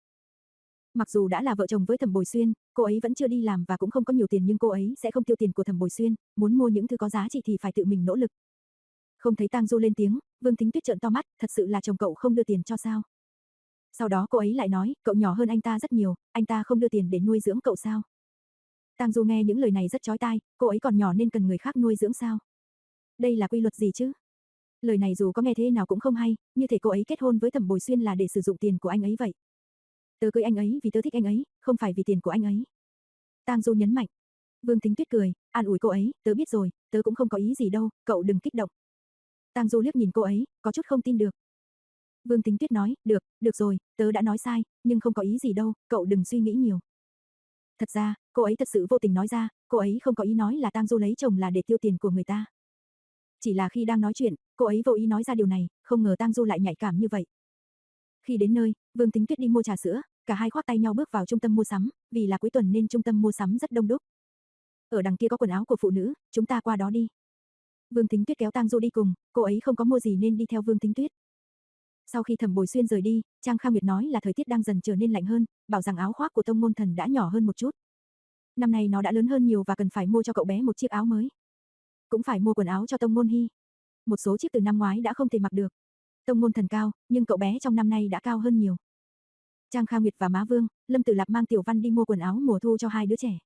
Mặc dù đã là vợ chồng với Thẩm Bồi Xuyên, cô ấy vẫn chưa đi làm và cũng không có nhiều tiền nhưng cô ấy sẽ không tiêu tiền của Thẩm Bồi Xuyên, muốn mua những thứ có giá trị thì phải tự mình nỗ lực. Không thấy Tang Du lên tiếng, Vương Tính Tuyết trợn to mắt, thật sự là chồng cậu không đưa tiền cho sao? Sau đó cô ấy lại nói, cậu nhỏ hơn anh ta rất nhiều, anh ta không đưa tiền để nuôi dưỡng cậu sao? Tang Du nghe những lời này rất chói tai, cô ấy còn nhỏ nên cần người khác nuôi dưỡng sao? Đây là quy luật gì chứ? Lời này dù có nghe thế nào cũng không hay, như thể cô ấy kết hôn với Thẩm Bồi Xuyên là để sử dụng tiền của anh ấy vậy. Tớ cưới anh ấy vì tớ thích anh ấy, không phải vì tiền của anh ấy. Tang Du nhấn mạnh. Vương Thính Tuyết cười, an ủi cô ấy, tớ biết rồi, tớ cũng không có ý gì đâu, cậu đừng kích động. Tang Du liếc nhìn cô ấy, có chút không tin được. Vương Thính Tuyết nói, được, được rồi, tớ đã nói sai, nhưng không có ý gì đâu, cậu đừng suy nghĩ nhiều. Thật ra, cô ấy thật sự vô tình nói ra, cô ấy không có ý nói là Tang Du lấy chồng là để tiêu tiền của người ta. Chỉ là khi đang nói chuyện, cô ấy vô ý nói ra điều này, không ngờ Tang Du lại nhạy cảm như vậy. Khi đến nơi, Vương Thính Tuyết đi mua trà sữa, cả hai khoác tay nhau bước vào trung tâm mua sắm, vì là cuối tuần nên trung tâm mua sắm rất đông đúc. Ở đằng kia có quần áo của phụ nữ, chúng ta qua đó đi. Vương Thính Tuyết kéo Tang Du đi cùng, cô ấy không có mua gì nên đi theo Vương Thính Tuyết. Sau khi Thẩm Bồi Xuyên rời đi, Trang Kha Nguyệt nói là thời tiết đang dần trở nên lạnh hơn, bảo rằng áo khoác của Tông Ngôn Thần đã nhỏ hơn một chút. Năm nay nó đã lớn hơn nhiều và cần phải mua cho cậu bé một chiếc áo mới. Cũng phải mua quần áo cho Tông Ngôn Hy. Một số chiếc từ năm ngoái đã không thể mặc được. Tông Ngôn Thần cao, nhưng cậu bé trong năm nay đã cao hơn nhiều. Trang Kha Nguyệt và Má Vương, Lâm Tử Lạp mang Tiểu Văn đi mua quần áo mùa thu cho hai đứa trẻ.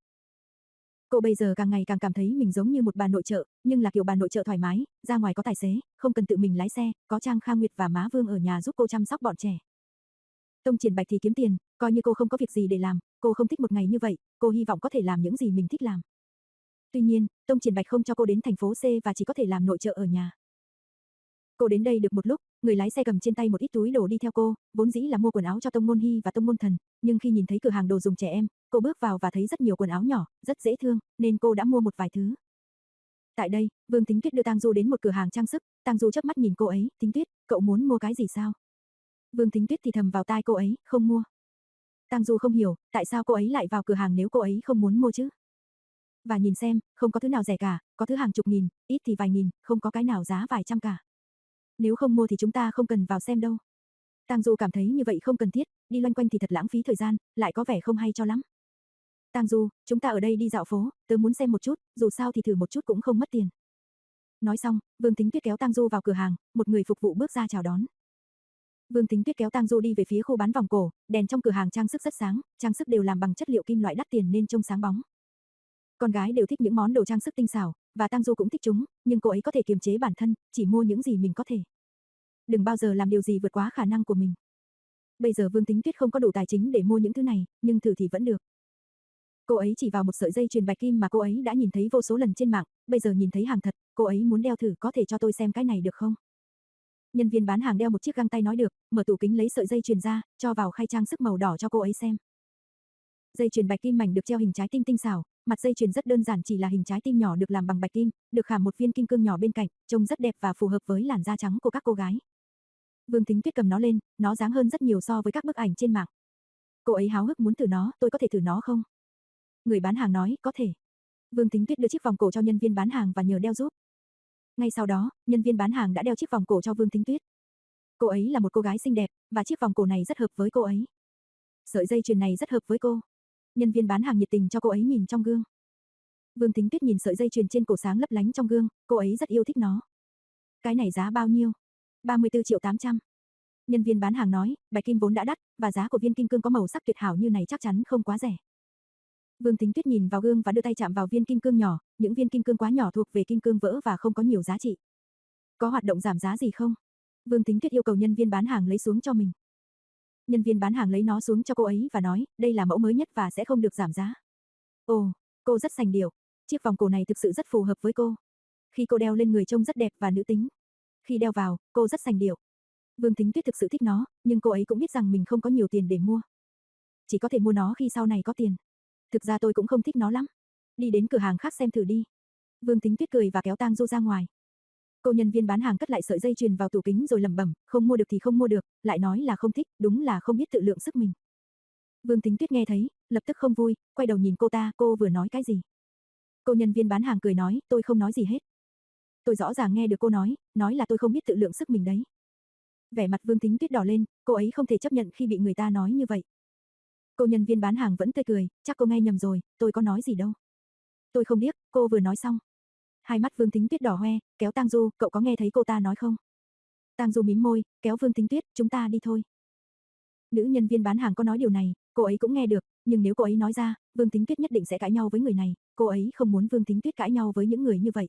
Cô bây giờ càng ngày càng cảm thấy mình giống như một bà nội trợ, nhưng là kiểu bà nội trợ thoải mái, ra ngoài có tài xế, không cần tự mình lái xe, có Trang Kha Nguyệt và Má Vương ở nhà giúp cô chăm sóc bọn trẻ. Tông Triển Bạch thì kiếm tiền, coi như cô không có việc gì để làm, cô không thích một ngày như vậy, cô hy vọng có thể làm những gì mình thích làm. Tuy nhiên, Tông Triển Bạch không cho cô đến thành phố C và chỉ có thể làm nội trợ ở nhà. Cô đến đây được một lúc, người lái xe cầm trên tay một ít túi đồ đi theo cô, vốn dĩ là mua quần áo cho Tông Ngôn Hy và Tông Ngôn Thần, nhưng khi nhìn thấy cửa hàng đồ dùng trẻ em, cô bước vào và thấy rất nhiều quần áo nhỏ, rất dễ thương, nên cô đã mua một vài thứ. Tại đây, Vương Thính Tuyết đưa Tang Du đến một cửa hàng trang sức, Tang Du chớp mắt nhìn cô ấy, "Thính Tuyết, cậu muốn mua cái gì sao?" Vương Thính Tuyết thì thầm vào tai cô ấy, "Không mua." Tang Du không hiểu, tại sao cô ấy lại vào cửa hàng nếu cô ấy không muốn mua chứ? Và nhìn xem, không có thứ nào rẻ cả, có thứ hàng chục nghìn, ít thì vài nghìn, không có cái nào giá vài trăm cả. Nếu không mua thì chúng ta không cần vào xem đâu. Tang Du cảm thấy như vậy không cần thiết, đi loanh quanh thì thật lãng phí thời gian, lại có vẻ không hay cho lắm. Tang Du, chúng ta ở đây đi dạo phố, tớ muốn xem một chút, dù sao thì thử một chút cũng không mất tiền. Nói xong, Vương Thính Tuyết kéo Tang Du vào cửa hàng, một người phục vụ bước ra chào đón. Vương Thính Tuyết kéo Tang Du đi về phía khu bán vòng cổ, đèn trong cửa hàng trang sức rất sáng, trang sức đều làm bằng chất liệu kim loại đắt tiền nên trông sáng bóng. Con gái đều thích những món đồ trang sức tinh xảo, và Tang Du cũng thích chúng, nhưng cô ấy có thể kiềm chế bản thân, chỉ mua những gì mình có thể. Đừng bao giờ làm điều gì vượt quá khả năng của mình. Bây giờ Vương Thính Tuyết không có đủ tài chính để mua những thứ này, nhưng thử thì vẫn được. Cô ấy chỉ vào một sợi dây chuyền bạch kim mà cô ấy đã nhìn thấy vô số lần trên mạng, bây giờ nhìn thấy hàng thật, cô ấy muốn đeo thử, có thể cho tôi xem cái này được không? Nhân viên bán hàng đeo một chiếc găng tay nói được, mở tủ kính lấy sợi dây chuyền ra, cho vào khay trang sức màu đỏ cho cô ấy xem. Dây chuyền bạch kim mảnh được treo hình trái tim tinh xảo, mặt dây chuyền rất đơn giản chỉ là hình trái tim nhỏ được làm bằng bạch kim, được khảm một viên kim cương nhỏ bên cạnh, trông rất đẹp và phù hợp với làn da trắng của các cô gái. Vương Thính Tuyết cầm nó lên, nó dáng hơn rất nhiều so với các bức ảnh trên mạng. Cô ấy háo hức muốn thử nó, tôi có thể thử nó không? Người bán hàng nói, có thể. Vương Thính Tuyết đưa chiếc vòng cổ cho nhân viên bán hàng và nhờ đeo giúp. Ngay sau đó, nhân viên bán hàng đã đeo chiếc vòng cổ cho Vương Thính Tuyết. Cô ấy là một cô gái xinh đẹp, và chiếc vòng cổ này rất hợp với cô ấy. Sợi dây chuyền này rất hợp với cô. Nhân viên bán hàng nhiệt tình cho cô ấy nhìn trong gương. Vương Thính Tuyết nhìn sợi dây chuyền trên cổ sáng lấp lánh trong gương, cô ấy rất yêu thích nó. Cái này giá bao nhiêu? ba mươi tư triệu tám trăm. Nhân viên bán hàng nói, bạch kim vốn đã đắt, và giá của viên kim cương có màu sắc tuyệt hảo như này chắc chắn không quá rẻ. Vương Thính Tuyết nhìn vào gương và đưa tay chạm vào viên kim cương nhỏ, những viên kim cương quá nhỏ thuộc về kim cương vỡ và không có nhiều giá trị. Có hoạt động giảm giá gì không? Vương Thính Tuyết yêu cầu nhân viên bán hàng lấy xuống cho mình. Nhân viên bán hàng lấy nó xuống cho cô ấy và nói, đây là mẫu mới nhất và sẽ không được giảm giá. Ồ, cô rất sành điệu. Chiếc vòng cổ này thực sự rất phù hợp với cô. Khi cô đeo lên người trông rất đẹp và nữ tính. Khi đeo vào, cô rất sành điệu. Vương Thính Tuyết thực sự thích nó, nhưng cô ấy cũng biết rằng mình không có nhiều tiền để mua. Chỉ có thể mua nó khi sau này có tiền. Thực ra tôi cũng không thích nó lắm. Đi đến cửa hàng khác xem thử đi. Vương Thính Tuyết cười và kéo Tang Du ra ngoài. Cô nhân viên bán hàng cất lại sợi dây chuyền vào tủ kính rồi lẩm bẩm, không mua được thì không mua được, lại nói là không thích, đúng là không biết tự lượng sức mình. Vương Thính Tuyết nghe thấy, lập tức không vui, quay đầu nhìn cô ta, cô vừa nói cái gì? Cô nhân viên bán hàng cười nói, tôi không nói gì hết. Tôi rõ ràng nghe được cô nói, nói là tôi không biết tự lượng sức mình đấy. Vẻ mặt Vương Thính Tuyết đỏ lên, cô ấy không thể chấp nhận khi bị người ta nói như vậy. Cô nhân viên bán hàng vẫn tươi cười, chắc cô nghe nhầm rồi, tôi có nói gì đâu. Tôi không biết, cô vừa nói xong. Hai mắt Vương Thính Tuyết đỏ hoe, kéo Tang Du, cậu có nghe thấy cô ta nói không? Tang Du mím môi, kéo Vương Thính Tuyết, chúng ta đi thôi. Nữ nhân viên bán hàng có nói điều này, cô ấy cũng nghe được, nhưng nếu cô ấy nói ra, Vương Tính Tuyết nhất định sẽ cãi nhau với người này, cô ấy không muốn Vương Tính Tuyết cãi nhau với những người như vậy.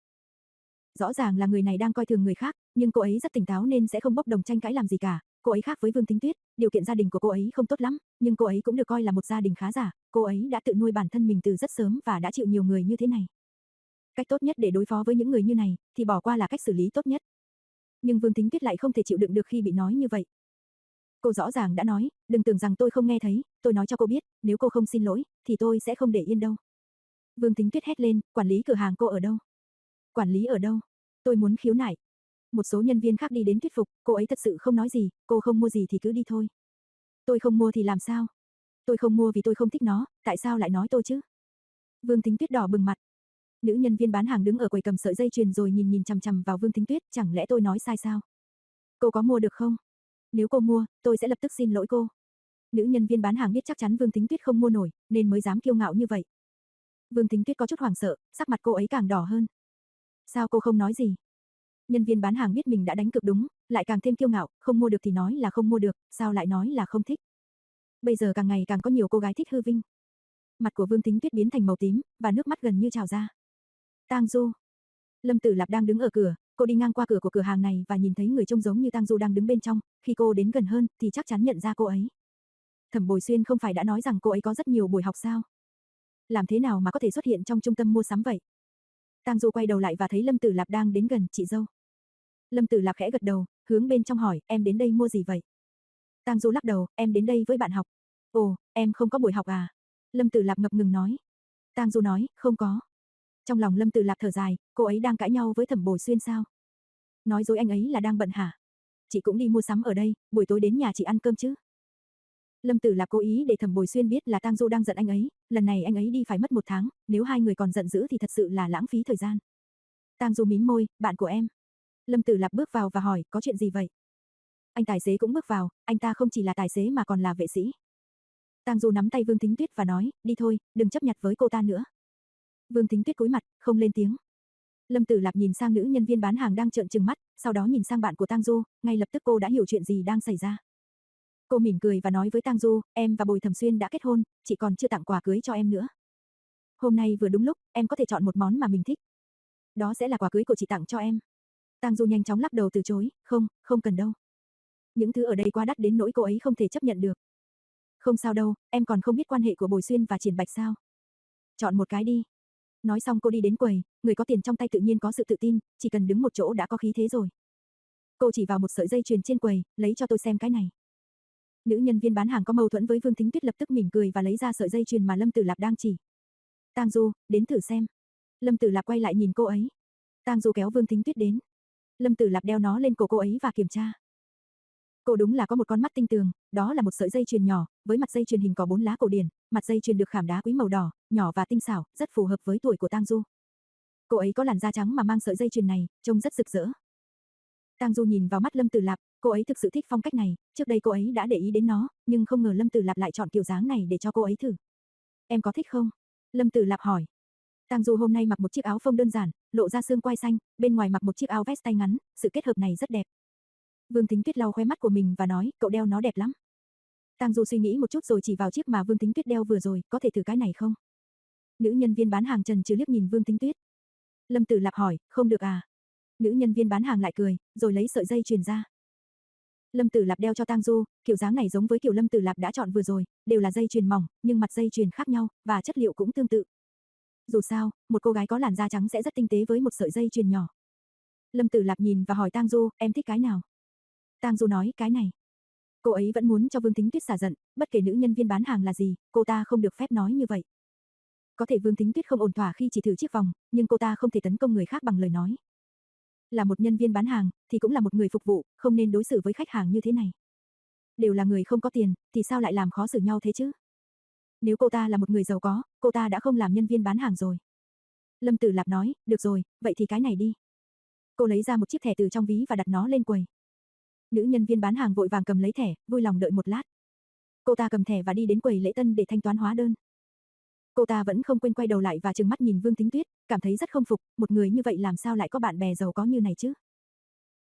Rõ ràng là người này đang coi thường người khác, nhưng cô ấy rất tỉnh táo nên sẽ không bốc đồng tranh cãi làm gì cả. Cô ấy khác với Vương Tính Tuyết, điều kiện gia đình của cô ấy không tốt lắm, nhưng cô ấy cũng được coi là một gia đình khá giả, cô ấy đã tự nuôi bản thân mình từ rất sớm và đã chịu nhiều người như thế này. Cách tốt nhất để đối phó với những người như này, thì bỏ qua là cách xử lý tốt nhất. Nhưng Vương Tính Tuyết lại không thể chịu đựng được khi bị nói như vậy. Cô rõ ràng đã nói, đừng tưởng rằng tôi không nghe thấy, tôi nói cho cô biết, nếu cô không xin lỗi, thì tôi sẽ không để yên đâu. Vương Tính Tuyết hét lên, quản lý cửa hàng cô ở đâu? Quản lý ở đâu? Tôi muốn khiếu nại. Một số nhân viên khác đi đến thuyết phục, cô ấy thật sự không nói gì, cô không mua gì thì cứ đi thôi. Tôi không mua thì làm sao? Tôi không mua vì tôi không thích nó, tại sao lại nói tôi chứ? Vương Tính Tuyết đỏ bừng mặt. Nữ nhân viên bán hàng đứng ở quầy cầm sợi dây chuyền rồi nhìn nhìn chằm chằm vào Vương Tính Tuyết, chẳng lẽ tôi nói sai sao? Cô có mua được không? Nếu cô mua, tôi sẽ lập tức xin lỗi cô. Nữ nhân viên bán hàng biết chắc chắn Vương Tính Tuyết không mua nổi, nên mới dám kiêu ngạo như vậy. Vương Tính Tuyết có chút hoảng sợ, sắc mặt cô ấy càng đỏ hơn. Sao cô không nói gì? Nhân viên bán hàng biết mình đã đánh cược đúng, lại càng thêm kiêu ngạo, không mua được thì nói là không mua được, sao lại nói là không thích? Bây giờ càng ngày càng có nhiều cô gái thích hư vinh. Mặt của Vương Tính Tuyết biến thành màu tím, và nước mắt gần như trào ra. Tang Du. Lâm Tử Lạp đang đứng ở cửa, cô đi ngang qua cửa của cửa hàng này và nhìn thấy người trông giống như Tang Du đang đứng bên trong, khi cô đến gần hơn thì chắc chắn nhận ra cô ấy. Thẩm Bồi Xuyên không phải đã nói rằng cô ấy có rất nhiều buổi học sao? Làm thế nào mà có thể xuất hiện trong trung tâm mua sắm vậy? Tang Du quay đầu lại và thấy Lâm Tử Lạp đang đến gần, chị dâu. Lâm Tử Lạp khẽ gật đầu, hướng bên trong hỏi, em đến đây mua gì vậy? Tang Du lắc đầu, em đến đây với bạn học. Ồ, em không có buổi học à? Lâm Tử Lạp ngập ngừng nói. Tang Du nói, không có. Trong lòng Lâm Tử Lạp thở dài, cô ấy đang cãi nhau với Thẩm Bồi Xuyên sao? Nói dối anh ấy là đang bận hả? Chị cũng đi mua sắm ở đây, buổi tối đến nhà chị ăn cơm chứ? Lâm Tử Lạp cố ý để Thẩm Bồi Xuyên biết là Tang Du đang giận anh ấy, lần này anh ấy đi phải mất một tháng, nếu hai người còn giận dữ thì thật sự là lãng phí thời gian. Tang Du mím môi, bạn của em. Lâm Tử Lạp bước vào và hỏi, có chuyện gì vậy? Anh tài xế cũng bước vào, anh ta không chỉ là tài xế mà còn là vệ sĩ. Tang Du nắm tay Vương Tính Tuyết và nói, đi thôi, đừng chấp nhặt với cô ta nữa. Vương Tính Tuyết cúi mặt, không lên tiếng. Lâm Tử Lạp nhìn sang nữ nhân viên bán hàng đang trợn trừng mắt, sau đó nhìn sang bạn của Tang Du, ngay lập tức cô đã hiểu chuyện gì đang xảy ra. Cô mỉm cười và nói với Tang Du, em và Bồi Thẩm Xuyên đã kết hôn, chị còn chưa tặng quà cưới cho em nữa. Hôm nay vừa đúng lúc, em có thể chọn một món mà mình thích. Đó sẽ là quà cưới của chị tặng cho em. Tang Du nhanh chóng lắc đầu từ chối, không, không cần đâu. Những thứ ở đây quá đắt đến nỗi cô ấy không thể chấp nhận được. Không sao đâu, em còn không biết quan hệ của Bồi Xuyên và Triển Bạch sao. Chọn một cái đi. Nói xong cô đi đến quầy, người có tiền trong tay tự nhiên có sự tự tin, chỉ cần đứng một chỗ đã có khí thế rồi. Cô chỉ vào một sợi dây chuyền trên quầy, lấy cho tôi xem cái này. Nữ nhân viên bán hàng có mâu thuẫn với Vương Tính Tuyết lập tức mỉm cười và lấy ra sợi dây chuyền mà Lâm Tử Lạp đang chỉ. Tang Du, đến thử xem. Lâm Tử Lạp quay lại nhìn cô ấy. Tang Du kéo Vương Tính Tuyết đến. Lâm Tử Lạp đeo nó lên cổ cô ấy và kiểm tra. Cô đúng là có một con mắt tinh tường, đó là một sợi dây chuyền nhỏ, với mặt dây chuyền hình cỏ bốn lá cổ điển, mặt dây chuyền được khảm đá quý màu đỏ, nhỏ và tinh xảo, rất phù hợp với tuổi của Tang Du. Cô ấy có làn da trắng mà mang sợi dây chuyền này, trông rất rực rỡ. Tang Du nhìn vào mắt Lâm Tử Lạp, cô ấy thực sự thích phong cách này, trước đây cô ấy đã để ý đến nó, nhưng không ngờ Lâm Tử Lạp lại chọn kiểu dáng này để cho cô ấy thử. Em có thích không? Lâm Tử Lạp hỏi. Tang Du hôm nay mặc một chiếc áo phông đơn giản, lộ ra xương quai xanh, bên ngoài mặc một chiếc áo vest tay ngắn, sự kết hợp này rất đẹp. Vương Tính Tuyết lau khóe mắt của mình và nói, cậu đeo nó đẹp lắm. Tang Du suy nghĩ một chút rồi chỉ vào chiếc mà Vương Tính Tuyết đeo vừa rồi, có thể thử cái này không? Nữ nhân viên bán hàng chần chừ liếc nhìn Vương Tính Tuyết. Lâm Tử Lạp hỏi, không được à? Nữ nhân viên bán hàng lại cười, rồi lấy sợi dây chuyền ra. Lâm Tử Lạp đeo cho Tang Du, kiểu dáng này giống với kiểu Lâm Tử Lạp đã chọn vừa rồi, đều là dây chuyền mỏng, nhưng mặt dây chuyền khác nhau, và chất liệu cũng tương tự. Dù sao, một cô gái có làn da trắng sẽ rất tinh tế với một sợi dây chuyền nhỏ. Lâm Tử Lạp nhìn và hỏi Tang Du, em thích cái nào? Tang Du nói, cái này. Cô ấy vẫn muốn cho Vương Tính Tuyết xả giận, bất kể nữ nhân viên bán hàng là gì, cô ta không được phép nói như vậy. Có thể Vương Tính Tuyết không ổn thỏa khi chỉ thử chiếc vòng, nhưng cô ta không thể tấn công người khác bằng lời nói. Là một nhân viên bán hàng, thì cũng là một người phục vụ, không nên đối xử với khách hàng như thế này. Đều là người không có tiền, thì sao lại làm khó xử nhau thế chứ? Nếu cô ta là một người giàu có, cô ta đã không làm nhân viên bán hàng rồi. Lâm Tử Lạp nói, được rồi, vậy thì cái này đi. Cô lấy ra một chiếc thẻ từ trong ví và đặt nó lên quầy. Nữ nhân viên bán hàng vội vàng cầm lấy thẻ, vui lòng đợi một lát. Cô ta cầm thẻ và đi đến quầy lễ tân để thanh toán hóa đơn. Cô ta vẫn không quên quay đầu lại và trừng mắt nhìn Vương Tính Tuyết, cảm thấy rất không phục, một người như vậy làm sao lại có bạn bè giàu có như này chứ?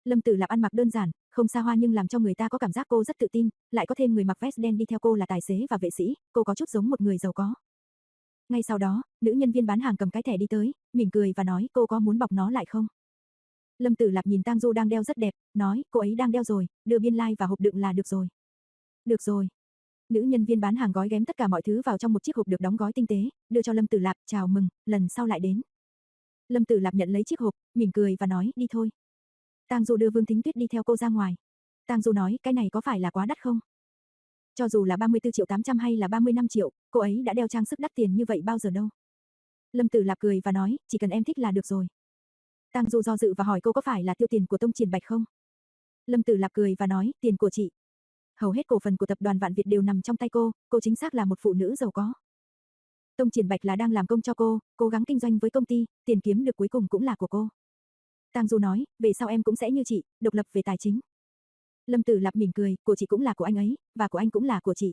Lâm Tử Lạp ăn mặc đơn giản, không xa hoa nhưng làm cho người ta có cảm giác cô rất tự tin, lại có thêm người mặc vest đen đi theo cô là tài xế và vệ sĩ, cô có chút giống một người giàu có. Ngay sau đó, nữ nhân viên bán hàng cầm cái thẻ đi tới, mỉm cười và nói cô có muốn bọc nó lại không? Lâm Tử Lạp nhìn Tang Du đang đeo rất đẹp, nói cô ấy đang đeo rồi, đưa biên lai like và hộp đựng là được rồi. Được rồi. Nữ nhân viên bán hàng gói ghém tất cả mọi thứ vào trong một chiếc hộp được đóng gói tinh tế, đưa cho Lâm Tử Lạp, chào mừng, lần sau lại đến. Lâm Tử Lạp nhận lấy chiếc hộp, mỉm cười và nói, đi thôi. Tang Du đưa Vương Thính Tuyết đi theo cô ra ngoài. Tang Du nói, cái này có phải là quá đắt không? Cho dù là ba mươi tư triệu tám trăm hay là ba mươi lăm triệu, cô ấy đã đeo trang sức đắt tiền như vậy bao giờ đâu. Lâm Tử Lạp cười và nói, chỉ cần em thích là được rồi. Tang Du do dự và hỏi cô có phải là tiêu tiền của Tông Triển Bạch không? Lâm Tử Lạp cười và nói, tiền của chị. Hầu hết cổ phần của tập đoàn Vạn Việt đều nằm trong tay cô, cô chính xác là một phụ nữ giàu có. Tông Triển Bạch là đang làm công cho cô, cố gắng kinh doanh với công ty, tiền kiếm được cuối cùng cũng là của cô. Tang Du nói, về sau em cũng sẽ như chị, độc lập về tài chính. Lâm Tử Lạp mỉm cười, của chị cũng là của anh ấy, và của anh cũng là của chị.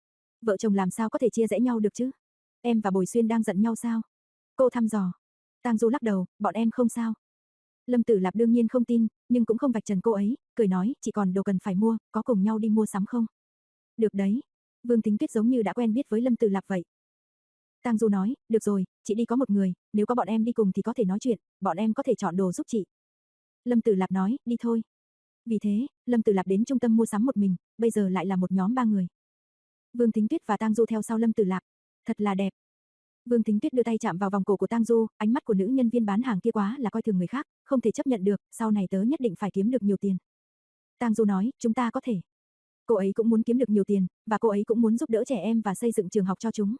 Vợ chồng làm sao có thể chia rẽ nhau được chứ? Em và Bồi Xuyên đang giận nhau sao? Cô thăm dò. Tang Du lắc đầu, bọn em không sao. Lâm Tử Lạp đương nhiên không tin, nhưng cũng không vạch trần cô ấy, cười nói, chị còn đồ cần phải mua, có cùng nhau đi mua sắm không? Được đấy. Vương Thính Tuyết giống như đã quen biết với Lâm Tử Lạp vậy. Tang Du nói, được rồi, chị đi có một người, nếu có bọn em đi cùng thì có thể nói chuyện, bọn em có thể chọn đồ giúp chị. Lâm Tử Lạp nói, đi thôi. Vì thế, Lâm Tử Lạp đến trung tâm mua sắm một mình, bây giờ lại là một nhóm ba người. Vương Thính Tuyết và Tang Du theo sau Lâm Tử Lạp. Thật là đẹp. Vương Thính Tuyết đưa tay chạm vào vòng cổ của Tang Du, ánh mắt của nữ nhân viên bán hàng kia quá là coi thường người khác, không thể chấp nhận được, sau này tớ nhất định phải kiếm được nhiều tiền. Tang Du nói, chúng ta có thể. Cô ấy cũng muốn kiếm được nhiều tiền, và cô ấy cũng muốn giúp đỡ trẻ em và xây dựng trường học cho chúng.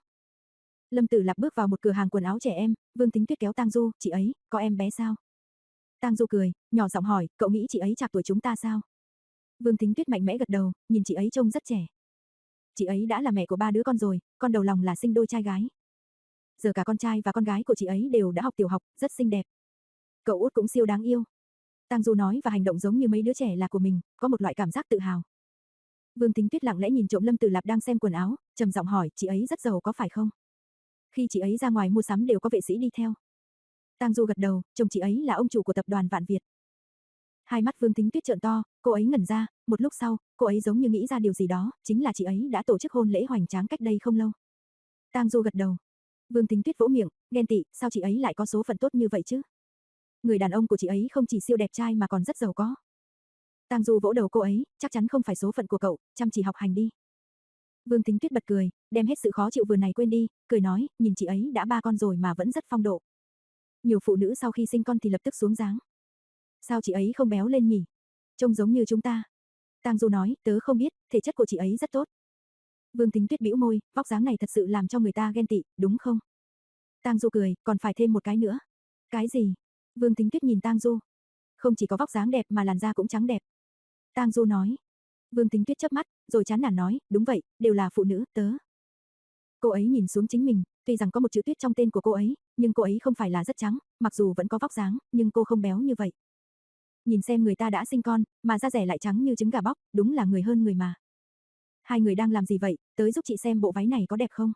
Lâm Tử Lạp bước vào một cửa hàng quần áo trẻ em, Vương Thính Tuyết kéo Tang Du, chị ấy, có em bé sao? Tang Du cười, nhỏ giọng hỏi, cậu nghĩ chị ấy chạc tuổi chúng ta sao? Vương Thính Tuyết mạnh mẽ gật đầu, nhìn chị ấy trông rất trẻ. Chị ấy đã là mẹ của ba đứa con rồi, con đầu lòng là sinh đôi trai gái. Giờ cả con trai và con gái của chị ấy đều đã học tiểu học, rất xinh đẹp. Cậu út cũng siêu đáng yêu. Tang Du nói và hành động giống như mấy đứa trẻ là của mình, có một loại cảm giác tự hào. Vương Thính Tuyết lặng lẽ nhìn trộm Lâm Tử Lạp đang xem quần áo, trầm giọng hỏi, chị ấy rất giàu có phải không? Khi chị ấy ra ngoài mua sắm đều có vệ sĩ đi theo. Tang Du gật đầu, chồng chị ấy là ông chủ của tập đoàn Vạn Việt. Hai mắt Vương Thính Tuyết trợn to, cô ấy ngẩn ra, một lúc sau, cô ấy giống như nghĩ ra điều gì đó, chính là chị ấy đã tổ chức hôn lễ hoành tráng cách đây không lâu. Tang Du gật đầu. Vương Thính Tuyết vỗ miệng, ghen tị, sao chị ấy lại có số phận tốt như vậy chứ? Người đàn ông của chị ấy không chỉ siêu đẹp trai mà còn rất giàu có. Tang Du vỗ đầu cô ấy, chắc chắn không phải số phận của cậu, chăm chỉ học hành đi. Vương Thính Tuyết bật cười, đem hết sự khó chịu vừa này quên đi, cười nói, nhìn chị ấy đã ba con rồi mà vẫn rất phong độ. Nhiều phụ nữ sau khi sinh con thì lập tức xuống dáng. Sao chị ấy không béo lên nhỉ? Trông giống như chúng ta. Tang Du nói, tớ không biết, thể chất của chị ấy rất tốt. Vương Thính Tuyết bĩu môi, vóc dáng này thật sự làm cho người ta ghen tị, đúng không? Tang Du cười, còn phải thêm một cái nữa. Cái gì? Vương Thính Tuyết nhìn Tang Du. Không chỉ có vóc dáng đẹp mà làn da cũng trắng đẹp. Tang Du nói. Vương Thính Tuyết chớp mắt, rồi chán nản nói, đúng vậy, đều là phụ nữ, tớ. Cô ấy nhìn xuống chính mình, tuy rằng có một chữ Tuyết trong tên của cô ấy, nhưng cô ấy không phải là rất trắng, mặc dù vẫn có vóc dáng, nhưng cô không béo như vậy. Nhìn xem người ta đã sinh con, mà da rẻ lại trắng như trứng gà bóc, đúng là người hơn người mà. Hai người đang làm gì vậy, tới giúp chị xem bộ váy này có đẹp không?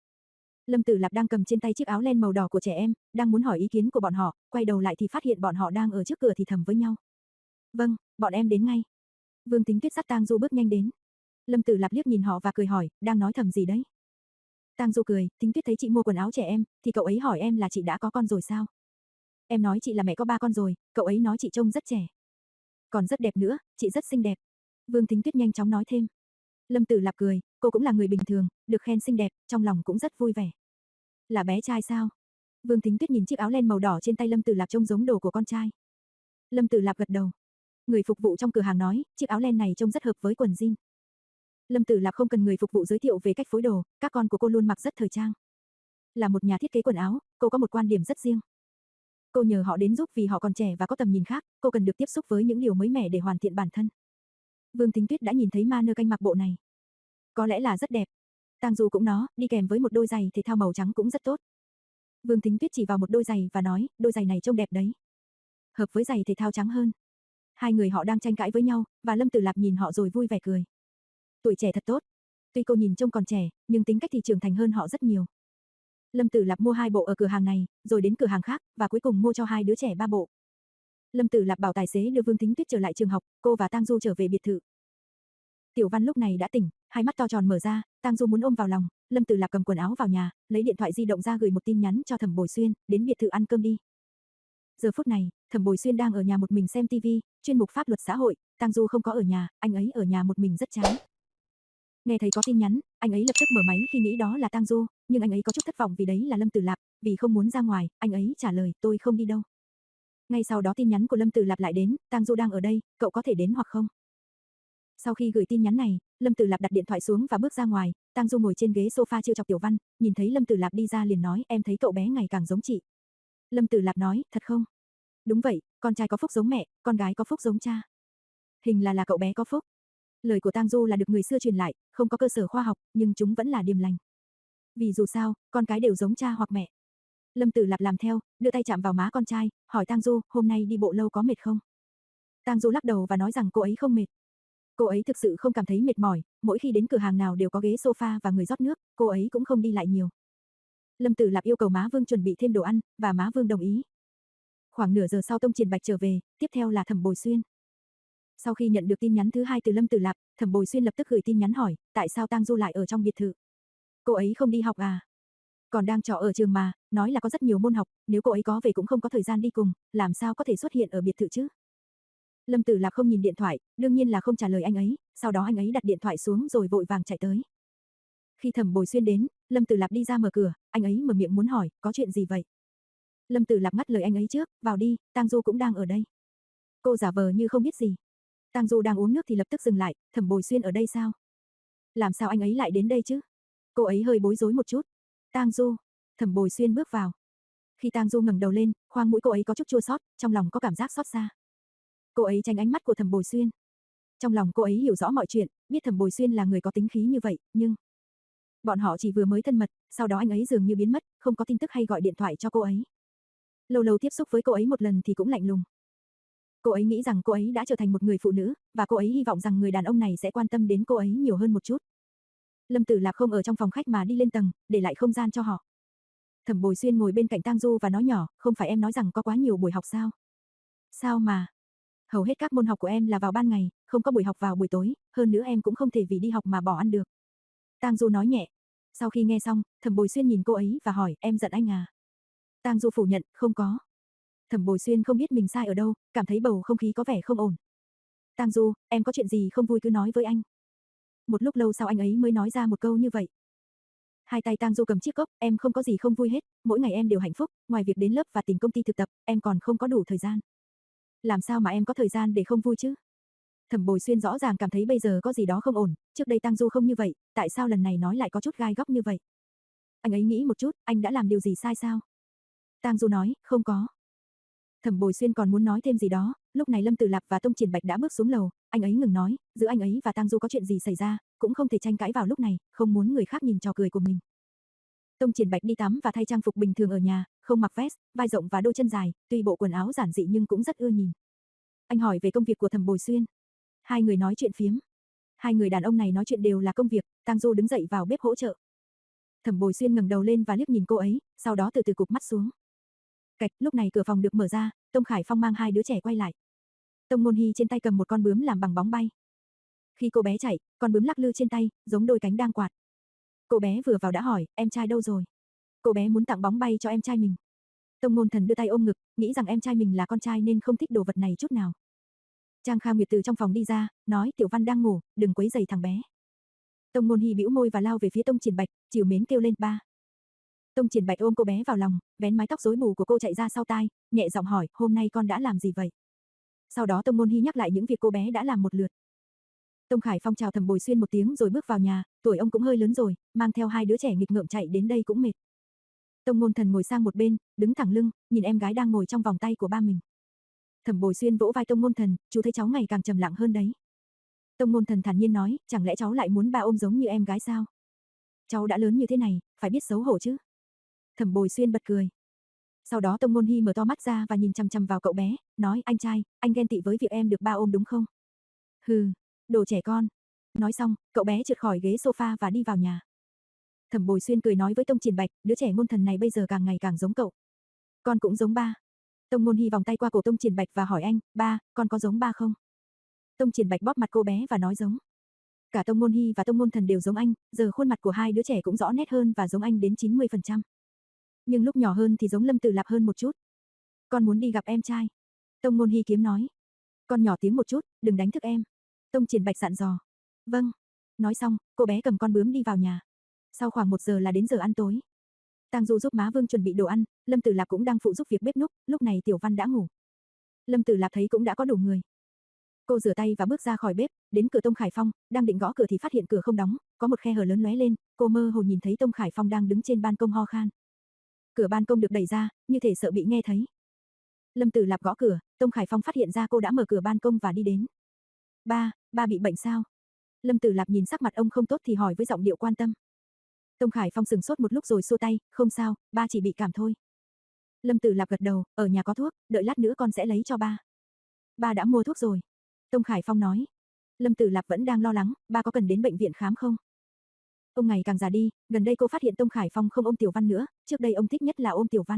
Lâm Tử Lạp đang cầm trên tay chiếc áo len màu đỏ của trẻ em, đang muốn hỏi ý kiến của bọn họ, quay đầu lại thì phát hiện bọn họ đang ở trước cửa thì thầm với nhau. Vâng, bọn em đến ngay. Vương Thính Tuyết dắt Tang Du bước nhanh đến. Lâm Tử Lạp liếc nhìn họ và cười hỏi, đang nói thầm gì đấy? Tang Du cười, Thính Tuyết thấy chị mua quần áo trẻ em, thì cậu ấy hỏi em là chị đã có con rồi sao? Em nói chị là mẹ có ba con rồi, cậu ấy nói chị trông rất trẻ. Còn rất đẹp nữa, chị rất xinh đẹp. Vương Thính Tuyết nhanh chóng nói thêm. Lâm Tử Lạp cười, cô cũng là người bình thường, được khen xinh đẹp, trong lòng cũng rất vui vẻ. Là bé trai sao? Vương Thính Tuyết nhìn chiếc áo len màu đỏ trên tay Lâm Tử Lạp trông giống đồ của con trai. Lâm Tử Lạp gật đầu. Người phục vụ trong cửa hàng nói, chiếc áo len này trông rất hợp với quần jean. Lâm Tử Lạp không cần người phục vụ giới thiệu về cách phối đồ, các con của cô luôn mặc rất thời trang. Là một nhà thiết kế quần áo, cô có một quan điểm rất riêng. Cô nhờ họ đến giúp vì họ còn trẻ và có tầm nhìn khác, cô cần được tiếp xúc với những điều mới mẻ để hoàn thiện bản thân. Vương Thính Tuyết đã nhìn thấy mannequin mặc bộ này. Có lẽ là rất đẹp. Tang Du cũng nó, đi kèm với một đôi giày thể thao màu trắng cũng rất tốt. Vương Thính Tuyết chỉ vào một đôi giày và nói, đôi giày này trông đẹp đấy. Hợp với giày thể thao trắng hơn. Hai người họ đang tranh cãi với nhau, và Lâm Tử Lạp nhìn họ rồi vui vẻ cười. Tuổi trẻ thật tốt. Tuy cô nhìn trông còn trẻ, nhưng tính cách thì trưởng thành hơn họ rất nhiều. Lâm Tử Lạp mua hai bộ ở cửa hàng này, rồi đến cửa hàng khác, và cuối cùng mua cho hai đứa trẻ ba bộ. Lâm Tử Lạp bảo tài xế đưa Vương Thính Tuyết trở lại trường học, cô và Tang Du trở về biệt thự. Tiểu Văn lúc này đã tỉnh, hai mắt to tròn mở ra, Tang Du muốn ôm vào lòng, Lâm Tử Lạp cầm quần áo vào nhà, lấy điện thoại di động ra gửi một tin nhắn cho Thẩm Bồi Xuyên, đến biệt thự ăn cơm đi. Giờ phút này, Thẩm Bồi Xuyên đang ở nhà một mình xem tivi, chuyên mục pháp luật xã hội, Tang Du không có ở nhà, anh ấy ở nhà một mình rất chán. Nghe thấy có tin nhắn, anh ấy lập tức mở máy khi nghĩ đó là Tang Du, nhưng anh ấy có chút thất vọng vì đấy là Lâm Tử Lạp, vì không muốn ra ngoài, anh ấy trả lời, tôi không đi đâu. Ngay sau đó tin nhắn của Lâm Tử Lạp lại đến, Tang Du đang ở đây, cậu có thể đến hoặc không? Sau khi gửi tin nhắn này, Lâm Tử Lạp đặt điện thoại xuống và bước ra ngoài, Tang Du ngồi trên ghế sofa trêu chọc Tiểu Văn, nhìn thấy Lâm Tử Lạp đi ra liền nói, em thấy cậu bé ngày càng giống chị. Lâm Tử Lạp nói, thật không? Đúng vậy, con trai có phúc giống mẹ, con gái có phúc giống cha. Hình là là cậu bé có phúc. Lời của Tang Du là được người xưa truyền lại, không có cơ sở khoa học, nhưng chúng vẫn là điềm lành. Vì dù sao, con cái đều giống cha hoặc mẹ. Lâm Tử Lạp làm theo, đưa tay chạm vào má con trai, hỏi Tang Du, hôm nay đi bộ lâu có mệt không? Tang Du lắc đầu và nói rằng cô ấy không mệt. Cô ấy thực sự không cảm thấy mệt mỏi, mỗi khi đến cửa hàng nào đều có ghế sofa và người rót nước, cô ấy cũng không đi lại nhiều. Lâm Tử Lạp yêu cầu má Vương chuẩn bị thêm đồ ăn, và má Vương đồng ý. Khoảng nửa giờ sau Tông Triển Bạch trở về, tiếp theo là Thẩm Bồi Xuyên. Sau khi nhận được tin nhắn thứ hai từ Lâm Tử Lạp, Thẩm Bồi Xuyên lập tức gửi tin nhắn hỏi, tại sao Tang Du lại ở trong biệt thự? Cô ấy không đi học à? Còn đang trọ ở trường mà, nói là có rất nhiều môn học, nếu cô ấy có về cũng không có thời gian đi cùng, làm sao có thể xuất hiện ở biệt thự chứ? Lâm Tử Lạp không nhìn điện thoại, đương nhiên là không trả lời anh ấy, sau đó anh ấy đặt điện thoại xuống rồi vội vàng chạy tới. Khi Thẩm Bồi Xuyên đến, Lâm Tử Lạp đi ra mở cửa, anh ấy mở miệng muốn hỏi, có chuyện gì vậy? Lâm Tử Lạp ngắt lời anh ấy trước, vào đi, Tang Du cũng đang ở đây. Cô giả vờ như không biết gì. Tang Du đang uống nước thì lập tức dừng lại, Thẩm Bồi Xuyên ở đây sao? Làm sao anh ấy lại đến đây chứ? Cô ấy hơi bối rối một chút. Tang Du, Thẩm Bồi Xuyên bước vào. Khi Tang Du ngẩng đầu lên, khoang mũi cô ấy có chút chua xót, trong lòng có cảm giác xót xa. Cô ấy tránh ánh mắt của Thẩm Bồi Xuyên. Trong lòng cô ấy hiểu rõ mọi chuyện, biết Thẩm Bồi Xuyên là người có tính khí như vậy, nhưng bọn họ chỉ vừa mới thân mật, sau đó anh ấy dường như biến mất, không có tin tức hay gọi điện thoại cho cô ấy. Lâu lâu tiếp xúc với cô ấy một lần thì cũng lạnh lùng. Cô ấy nghĩ rằng cô ấy đã trở thành một người phụ nữ, và cô ấy hy vọng rằng người đàn ông này sẽ quan tâm đến cô ấy nhiều hơn một chút. Lâm Tử Lạp không ở trong phòng khách mà đi lên tầng, để lại không gian cho họ. Thẩm Bồi Xuyên ngồi bên cạnh Tang Du và nói nhỏ, không phải em nói rằng có quá nhiều buổi học sao? Sao mà? Hầu hết các môn học của em là vào ban ngày, không có buổi học vào buổi tối, hơn nữa em cũng không thể vì đi học mà bỏ ăn được. Tang Du nói nhẹ. Sau khi nghe xong, Thẩm Bồi Xuyên nhìn cô ấy và hỏi, em giận anh à? Tang Du phủ nhận, không có. Thẩm Bồi Xuyên không biết mình sai ở đâu, cảm thấy bầu không khí có vẻ không ổn. Tang Du, em có chuyện gì không vui cứ nói với anh. Một lúc lâu sau anh ấy mới nói ra một câu như vậy. Hai tay Tang Du cầm chiếc cốc, em không có gì không vui hết, mỗi ngày em đều hạnh phúc, ngoài việc đến lớp và tìm công ty thực tập, em còn không có đủ thời gian. Làm sao mà em có thời gian để không vui chứ? Thẩm Bồi Xuyên rõ ràng cảm thấy bây giờ có gì đó không ổn, trước đây Tang Du không như vậy, tại sao lần này nói lại có chút gai góc như vậy? Anh ấy nghĩ một chút, anh đã làm điều gì sai sao? Tang Du nói, không có. Thẩm Bồi Xuyên còn muốn nói thêm gì đó, lúc này Lâm Tử Lạp và Tông Triển Bạch đã bước xuống lầu, anh ấy ngừng nói, giữa anh ấy và Tang Du có chuyện gì xảy ra, cũng không thể tranh cãi vào lúc này, không muốn người khác nhìn trò cười của mình. Tông Triển Bạch đi tắm và thay trang phục bình thường ở nhà, không mặc vest, vai rộng và đôi chân dài, tuy bộ quần áo giản dị nhưng cũng rất ưa nhìn. Anh hỏi về công việc của Thẩm Bồi Xuyên. Hai người nói chuyện phiếm. Hai người đàn ông này nói chuyện đều là công việc, Tang Du đứng dậy vào bếp hỗ trợ. Thẩm Bồi Xuyên ngẩng đầu lên và liếc nhìn cô ấy, sau đó từ từ cụp mắt xuống. Cạch, lúc này cửa phòng được mở ra, Tông Khải Phong mang hai đứa trẻ quay lại. Tông Ngôn Hy trên tay cầm một con bướm làm bằng bóng bay. Khi cô bé chạy, con bướm lắc lư trên tay, giống đôi cánh đang quạt. Cô bé vừa vào đã hỏi, em trai đâu rồi? Cô bé muốn tặng bóng bay cho em trai mình. Tông Ngôn Thần đưa tay ôm ngực, nghĩ rằng em trai mình là con trai nên không thích đồ vật này chút nào. Trang Kha Nguyệt từ trong phòng đi ra, nói Tiểu Văn đang ngủ, đừng quấy rầy thằng bé. Tông Ngôn Hy bĩu môi và lao về phía Tông Triển Bạch, trìu mến kêu lên ba. Tông Triển Bạch ôm cô bé vào lòng, vén mái tóc rối bù của cô chạy ra sau tai, nhẹ giọng hỏi, hôm nay con đã làm gì vậy? Sau đó Tông Ngôn Hy nhắc lại những việc cô bé đã làm một lượt. Tông Khải Phong chào Thẩm Bồi Xuyên một tiếng rồi bước vào nhà, tuổi ông cũng hơi lớn rồi, mang theo hai đứa trẻ nghịch ngợm chạy đến đây cũng mệt. Tông Ngôn Thần ngồi sang một bên, đứng thẳng lưng, nhìn em gái đang ngồi trong vòng tay của ba mình. Thẩm Bồi Xuyên vỗ vai Tông Ngôn Thần, chú thấy cháu ngày càng trầm lặng hơn đấy. Tông Ngôn Thần thản nhiên nói, chẳng lẽ cháu lại muốn ba ôm giống như em gái sao? Cháu đã lớn như thế này, phải biết xấu hổ chứ. Thẩm Bồi Xuyên bật cười. Sau đó Tông Ngôn Hy mở to mắt ra và nhìn chằm chằm vào cậu bé, nói, anh trai, anh ghen tị với việc em được ba ôm đúng không? Hừ, đồ trẻ con. Nói xong, cậu bé trượt khỏi ghế sofa và đi vào nhà. Thẩm Bồi Xuyên cười nói với Tông Triển Bạch, đứa trẻ Ngôn Thần này bây giờ càng ngày càng giống cậu. Con cũng giống ba. Tông Ngôn Hi vòng tay qua cổ Tông Triển Bạch và hỏi anh, ba, con có giống ba không? Tông Triển Bạch bóp mặt cô bé và nói giống. Cả Tông Ngôn Hi và Tông Ngôn Thần đều giống anh, giờ khuôn mặt của hai đứa trẻ cũng rõ nét hơn và giống anh đến chín mươi phần trăm. Nhưng lúc nhỏ hơn thì giống Lâm Tử Lạp hơn một chút. Con muốn đi gặp em trai. Tông Ngôn Hi kiếm nói. Con nhỏ tiếng một chút, đừng đánh thức em. Tông Triển Bạch dặn dò. Vâng. Nói xong, cô bé cầm con bướm đi vào nhà. Sau khoảng một giờ là đến giờ ăn tối. Tang Du giúp má Vương chuẩn bị đồ ăn, Lâm Tử Lạp cũng đang phụ giúp việc bếp núc, lúc này Tiểu Văn đã ngủ. Lâm Tử Lạp thấy cũng đã có đủ người. Cô rửa tay và bước ra khỏi bếp, đến cửa Tông Khải Phong, đang định gõ cửa thì phát hiện cửa không đóng, có một khe hở lớn lóe lên, cô mơ hồ nhìn thấy Tông Khải Phong đang đứng trên ban công ho khan. Cửa ban công được đẩy ra, như thể sợ bị nghe thấy. Lâm Tử Lạp gõ cửa, Tông Khải Phong phát hiện ra cô đã mở cửa ban công và đi đến. Ba, ba bị bệnh sao? Lâm Tử Lạp nhìn sắc mặt ông không tốt thì hỏi với giọng điệu quan tâm. Tông Khải Phong sừng sốt một lúc rồi xua tay, không sao, ba chỉ bị cảm thôi. Lâm Tử Lạp gật đầu, ở nhà có thuốc, đợi lát nữa con sẽ lấy cho ba. Ba đã mua thuốc rồi. Tông Khải Phong nói. Lâm Tử Lạp vẫn đang lo lắng, ba có cần đến bệnh viện khám không? Ông ngày càng già đi, gần đây cô phát hiện Tông Khải Phong không ôm Tiểu Văn nữa, trước đây ông thích nhất là ôm Tiểu Văn.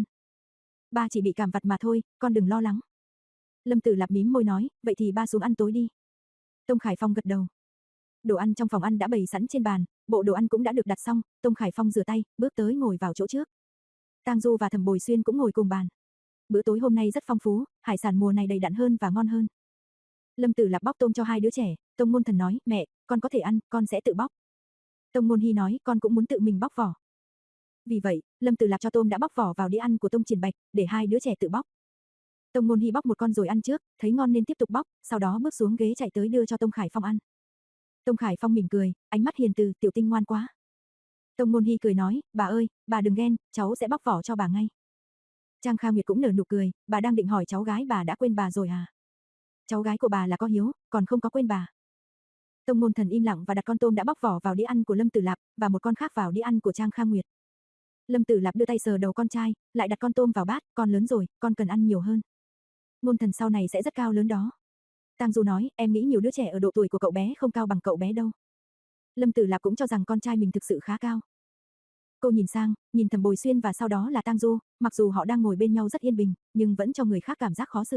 Ba chỉ bị cảm vặt mà thôi, con đừng lo lắng. Lâm Tử Lạp mím môi nói, vậy thì ba xuống ăn tối đi. Tông Khải Phong gật đầu. Đồ ăn trong phòng ăn đã bày sẵn trên bàn, bộ đồ ăn cũng đã được đặt xong, Tông Khải Phong rửa tay, bước tới ngồi vào chỗ trước. Tang Du và Thẩm Bồi Xuyên cũng ngồi cùng bàn. Bữa tối hôm nay rất phong phú, hải sản mùa này đầy đặn hơn và ngon hơn. Lâm Tử Lạp bóc tôm cho hai đứa trẻ, Tông Ngôn Thần nói, mẹ, con có thể ăn, con sẽ tự bóc. Tông Ngôn Hi nói, con cũng muốn tự mình bóc vỏ. Vì vậy, Lâm Tử Lạp cho tôm đã bóc vỏ vào đĩa ăn của Tông Triển Bạch, để hai đứa trẻ tự bóc. Tông Ngôn Hi bóc một con rồi ăn trước, thấy ngon nên tiếp tục bóc, sau đó bước xuống ghế chạy tới đưa cho Tông Khải Phong ăn. Tông Khải Phong mỉm cười, ánh mắt hiền từ, tiểu tinh ngoan quá. Tông Ngôn Hi cười nói, bà ơi, bà đừng ghen, cháu sẽ bóc vỏ cho bà ngay. Trang Kha Nguyệt cũng nở nụ cười, bà đang định hỏi cháu gái bà đã quên bà rồi à? Cháu gái của bà là có hiếu, còn không có quên bà. Tông Ngôn Thần im lặng và đặt con tôm đã bóc vỏ vào đĩa ăn của Lâm Tử Lạp, và một con khác vào đĩa ăn của Trang Kha Nguyệt. Lâm Tử Lạp đưa tay sờ đầu con trai, lại đặt con tôm vào bát, con lớn rồi, con cần ăn nhiều hơn. Ngôn Thần sau này sẽ rất cao lớn đó. Tang Du nói, em nghĩ nhiều đứa trẻ ở độ tuổi của cậu bé không cao bằng cậu bé đâu. Lâm Tử Lạp cũng cho rằng con trai mình thực sự khá cao. Cô nhìn sang, nhìn Thẩm Bồi Xuyên và sau đó là Tang Du, mặc dù họ đang ngồi bên nhau rất yên bình, nhưng vẫn cho người khác cảm giác khó xử.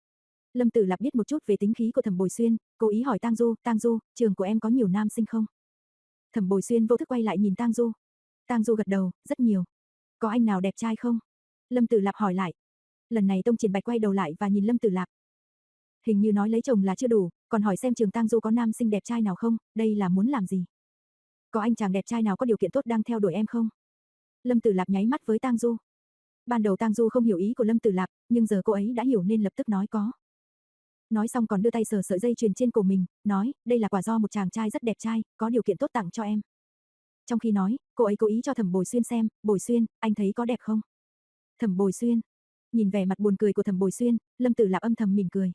Lâm Tử Lạp biết một chút về tính khí của Thẩm Bồi Xuyên, cố ý hỏi Tang Du, Tang Du, trường của em có nhiều nam sinh không? Thẩm Bồi Xuyên vô thức quay lại nhìn Tang Du. Tang Du gật đầu, rất nhiều. Có anh nào đẹp trai không? Lâm Tử Lạp hỏi lại. Lần này Tông Triển Bạch quay đầu lại và nhìn Lâm Tử Lạp. Hình như nói lấy chồng là chưa đủ, còn hỏi xem trường Tang Du có nam sinh đẹp trai nào không, đây là muốn làm gì? Có anh chàng đẹp trai nào có điều kiện tốt đang theo đuổi em không? Lâm Tử Lạp nháy mắt với Tang Du. Ban đầu Tang Du không hiểu ý của Lâm Tử Lạp, nhưng giờ cô ấy đã hiểu nên lập tức nói có. Nói xong còn đưa tay sờ sợi dây chuyền trên cổ mình, nói, đây là quà do một chàng trai rất đẹp trai, có điều kiện tốt tặng cho em. Trong khi nói, cô ấy cố ý cho Thẩm Bồi Xuyên xem, Bồi Xuyên, anh thấy có đẹp không? Thẩm Bồi Xuyên. Nhìn vẻ mặt buồn cười của Thẩm Bồi Xuyên, Lâm Tử Lạp âm thầm mỉm cười.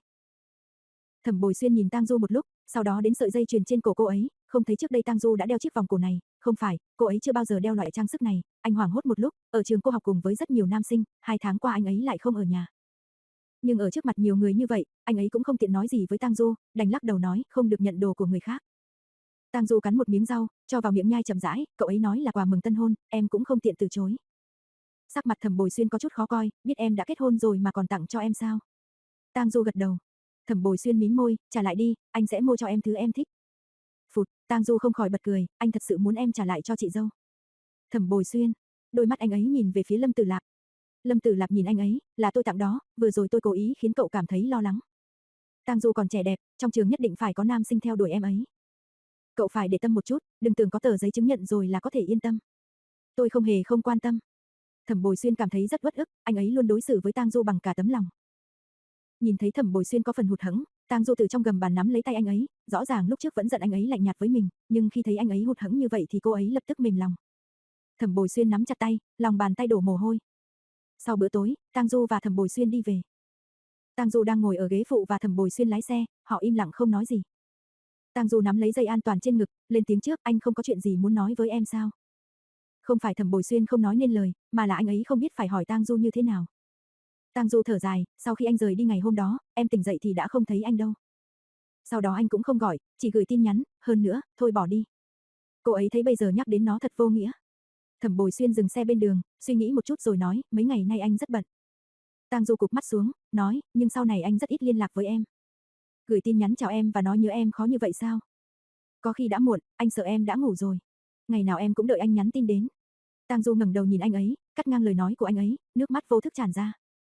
Thẩm Bồi Xuyên nhìn Tang Du một lúc, sau đó đến sợi dây chuyền trên cổ cô ấy, không thấy trước đây Tang Du đã đeo chiếc vòng cổ này, không phải, cô ấy chưa bao giờ đeo loại trang sức này, anh hoảng hốt một lúc, ở trường cô học cùng với rất nhiều nam sinh, hai tháng qua anh ấy lại không ở nhà. Nhưng ở trước mặt nhiều người như vậy, anh ấy cũng không tiện nói gì với Tang Du, đành lắc đầu nói, không được nhận đồ của người khác. Tang Du cắn một miếng rau, cho vào miệng nhai chậm rãi, cậu ấy nói là quà mừng tân hôn, em cũng không tiện từ chối. Sắc mặt Thẩm Bồi Xuyên có chút khó coi, biết em đã kết hôn rồi mà còn tặng cho em sao? Tang Du gật đầu. Thẩm Bồi Xuyên mím môi, trả lại đi, anh sẽ mua cho em thứ em thích. Phụt, Tang Du không khỏi bật cười, anh thật sự muốn em trả lại cho chị dâu. Thẩm Bồi Xuyên, đôi mắt anh ấy nhìn về phía Lâm Tử Lạp. Lâm Tử Lạp nhìn anh ấy, là tôi tặng đó, vừa rồi tôi cố ý khiến cậu cảm thấy lo lắng. Tang Du còn trẻ đẹp, trong trường nhất định phải có nam sinh theo đuổi em ấy. Cậu phải để tâm một chút, đừng tưởng có tờ giấy chứng nhận rồi là có thể yên tâm. Tôi không hề không quan tâm. Thẩm Bồi Xuyên cảm thấy rất uất ức, anh ấy luôn đối xử với Tang Du bằng cả tấm lòng. Nhìn thấy Thẩm Bồi Xuyên có phần hụt hẫng, Tang Du từ trong gầm bàn nắm lấy tay anh ấy, rõ ràng lúc trước vẫn giận anh ấy lạnh nhạt với mình, nhưng khi thấy anh ấy hụt hẫng như vậy thì cô ấy lập tức mềm lòng. Thẩm Bồi Xuyên nắm chặt tay, lòng bàn tay đổ mồ hôi. Sau bữa tối, Tang Du và Thẩm Bồi Xuyên đi về. Tang Du đang ngồi ở ghế phụ và Thẩm Bồi Xuyên lái xe, họ im lặng không nói gì. Tang Du nắm lấy dây an toàn trên ngực, lên tiếng trước, anh không có chuyện gì muốn nói với em sao? Không phải Thẩm Bồi Xuyên không nói nên lời, mà là anh ấy không biết phải hỏi Tang Du như thế nào. Tang Du thở dài, sau khi anh rời đi ngày hôm đó, em tỉnh dậy thì đã không thấy anh đâu. Sau đó anh cũng không gọi, chỉ gửi tin nhắn, hơn nữa, thôi bỏ đi. Cô ấy thấy bây giờ nhắc đến nó thật vô nghĩa. Thẩm Bồi Xuyên dừng xe bên đường, suy nghĩ một chút rồi nói, mấy ngày nay anh rất bận. Tang Du cụp mắt xuống, nói, nhưng sau này anh rất ít liên lạc với em. Gửi tin nhắn chào em và nói nhớ em khó như vậy sao? Có khi đã muộn, anh sợ em đã ngủ rồi. Ngày nào em cũng đợi anh nhắn tin đến. Tang Du ngẩng đầu nhìn anh ấy, cắt ngang lời nói của anh ấy, nước mắt vô thức tràn ra.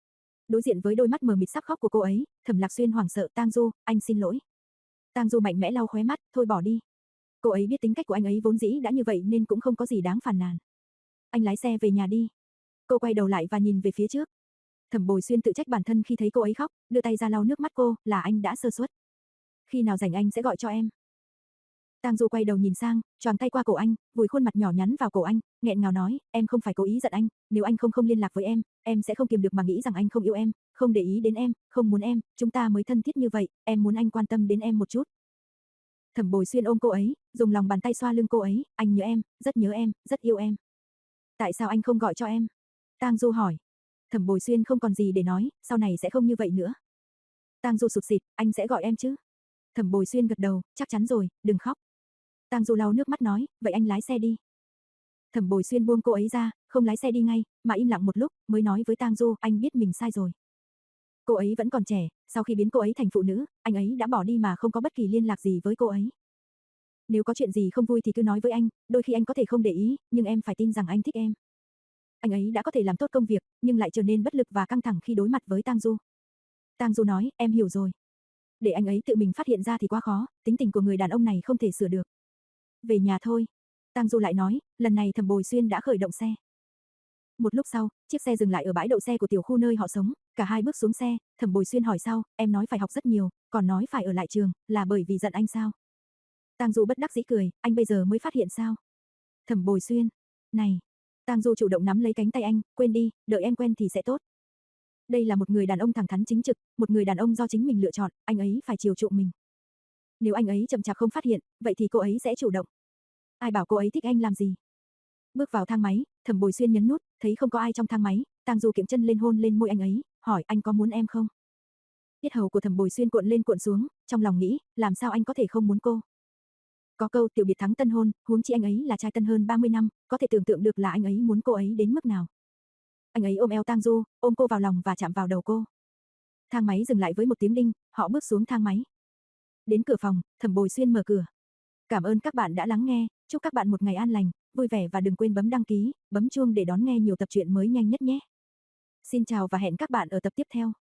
Đối diện với đôi mắt mờ mịt sắp khóc của cô ấy, Thẩm Lạc Xuyên hoảng sợ, Tang Du, anh xin lỗi. Tang Du mạnh mẽ lau khóe mắt, thôi bỏ đi. Cô ấy biết tính cách của anh ấy vốn dĩ đã như vậy nên cũng không có gì đáng phàn nàn. Anh lái xe về nhà đi. Cô quay đầu lại và nhìn về phía trước. Thẩm Bồi Xuyên tự trách bản thân khi thấy cô ấy khóc, đưa tay ra lau nước mắt cô, là anh đã sơ suất. Khi nào rảnh anh sẽ gọi cho em. Tang Du quay đầu nhìn sang, choàng tay qua cổ anh, vùi khuôn mặt nhỏ nhắn vào cổ anh, nghẹn ngào nói, em không phải cố ý giận anh, nếu anh không không liên lạc với em, em sẽ không kiềm được mà nghĩ rằng anh không yêu em, không để ý đến em, không muốn em, chúng ta mới thân thiết như vậy, em muốn anh quan tâm đến em một chút. Thẩm Bồi Xuyên ôm cô ấy, dùng lòng bàn tay xoa lưng cô ấy, anh nhớ em, rất nhớ em, rất yêu em. Tại sao anh không gọi cho em? Tang Du hỏi. Thẩm Bồi Xuyên không còn gì để nói, sau này sẽ không như vậy nữa. Tang Du sụt sịt, anh sẽ gọi em chứ? Thẩm Bồi Xuyên gật đầu, chắc chắn rồi, đừng khóc. Tang Du lau nước mắt nói, vậy anh lái xe đi. Thẩm Bồi Xuyên buông cô ấy ra, không lái xe đi ngay, mà im lặng một lúc, mới nói với Tang Du, anh biết mình sai rồi. Cô ấy vẫn còn trẻ, sau khi biến cô ấy thành phụ nữ, anh ấy đã bỏ đi mà không có bất kỳ liên lạc gì với cô ấy. Nếu có chuyện gì không vui thì cứ nói với anh, đôi khi anh có thể không để ý, nhưng em phải tin rằng anh thích em. Anh ấy đã có thể làm tốt công việc, nhưng lại trở nên bất lực và căng thẳng khi đối mặt với Tang Du. Tang Du nói, em hiểu rồi. Để anh ấy tự mình phát hiện ra thì quá khó, tính tình của người đàn ông này không thể sửa được. Về nhà thôi. Tang Du lại nói, lần này Thẩm Bồi Xuyên đã khởi động xe. Một lúc sau, chiếc xe dừng lại ở bãi đậu xe của tiểu khu nơi họ sống, cả hai bước xuống xe, Thẩm Bồi Xuyên hỏi sau, em nói phải học rất nhiều, còn nói phải ở lại trường, là bởi vì giận anh sao? Tang Du bất đắc dĩ cười, anh bây giờ mới phát hiện sao? Thẩm Bồi Xuyên, này. Tang Du chủ động nắm lấy cánh tay anh, quên đi, đợi em quen thì sẽ tốt. Đây là một người đàn ông thẳng thắn chính trực, một người đàn ông do chính mình lựa chọn, anh ấy phải chiều chuộng mình. Nếu anh ấy chậm chạp không phát hiện, vậy thì cô ấy sẽ chủ động. Ai bảo cô ấy thích anh làm gì? Bước vào thang máy, Thẩm Bồi Xuyên nhấn nút, thấy không có ai trong thang máy, Tang Du kiễng chân lên hôn lên môi anh ấy, hỏi anh có muốn em không? Tiết hầu của Thẩm Bồi Xuyên cuộn lên cuộn xuống, trong lòng nghĩ, làm sao anh có thể không muốn cô? Có câu tiểu biệt thắng tân hôn, huống chi anh ấy là trai tân hơn ba mươi năm, có thể tưởng tượng được là anh ấy muốn cô ấy đến mức nào. Anh ấy ôm eo Tang Du, ôm cô vào lòng và chạm vào đầu cô. Thang máy dừng lại với một tiếng đinh, họ bước xuống thang máy. Đến cửa phòng, Thẩm Bồi Xuyên mở cửa. Cảm ơn các bạn đã lắng nghe, chúc các bạn một ngày an lành, vui vẻ và đừng quên bấm đăng ký, bấm chuông để đón nghe nhiều tập truyện mới nhanh nhất nhé. Xin chào và hẹn các bạn ở tập tiếp theo.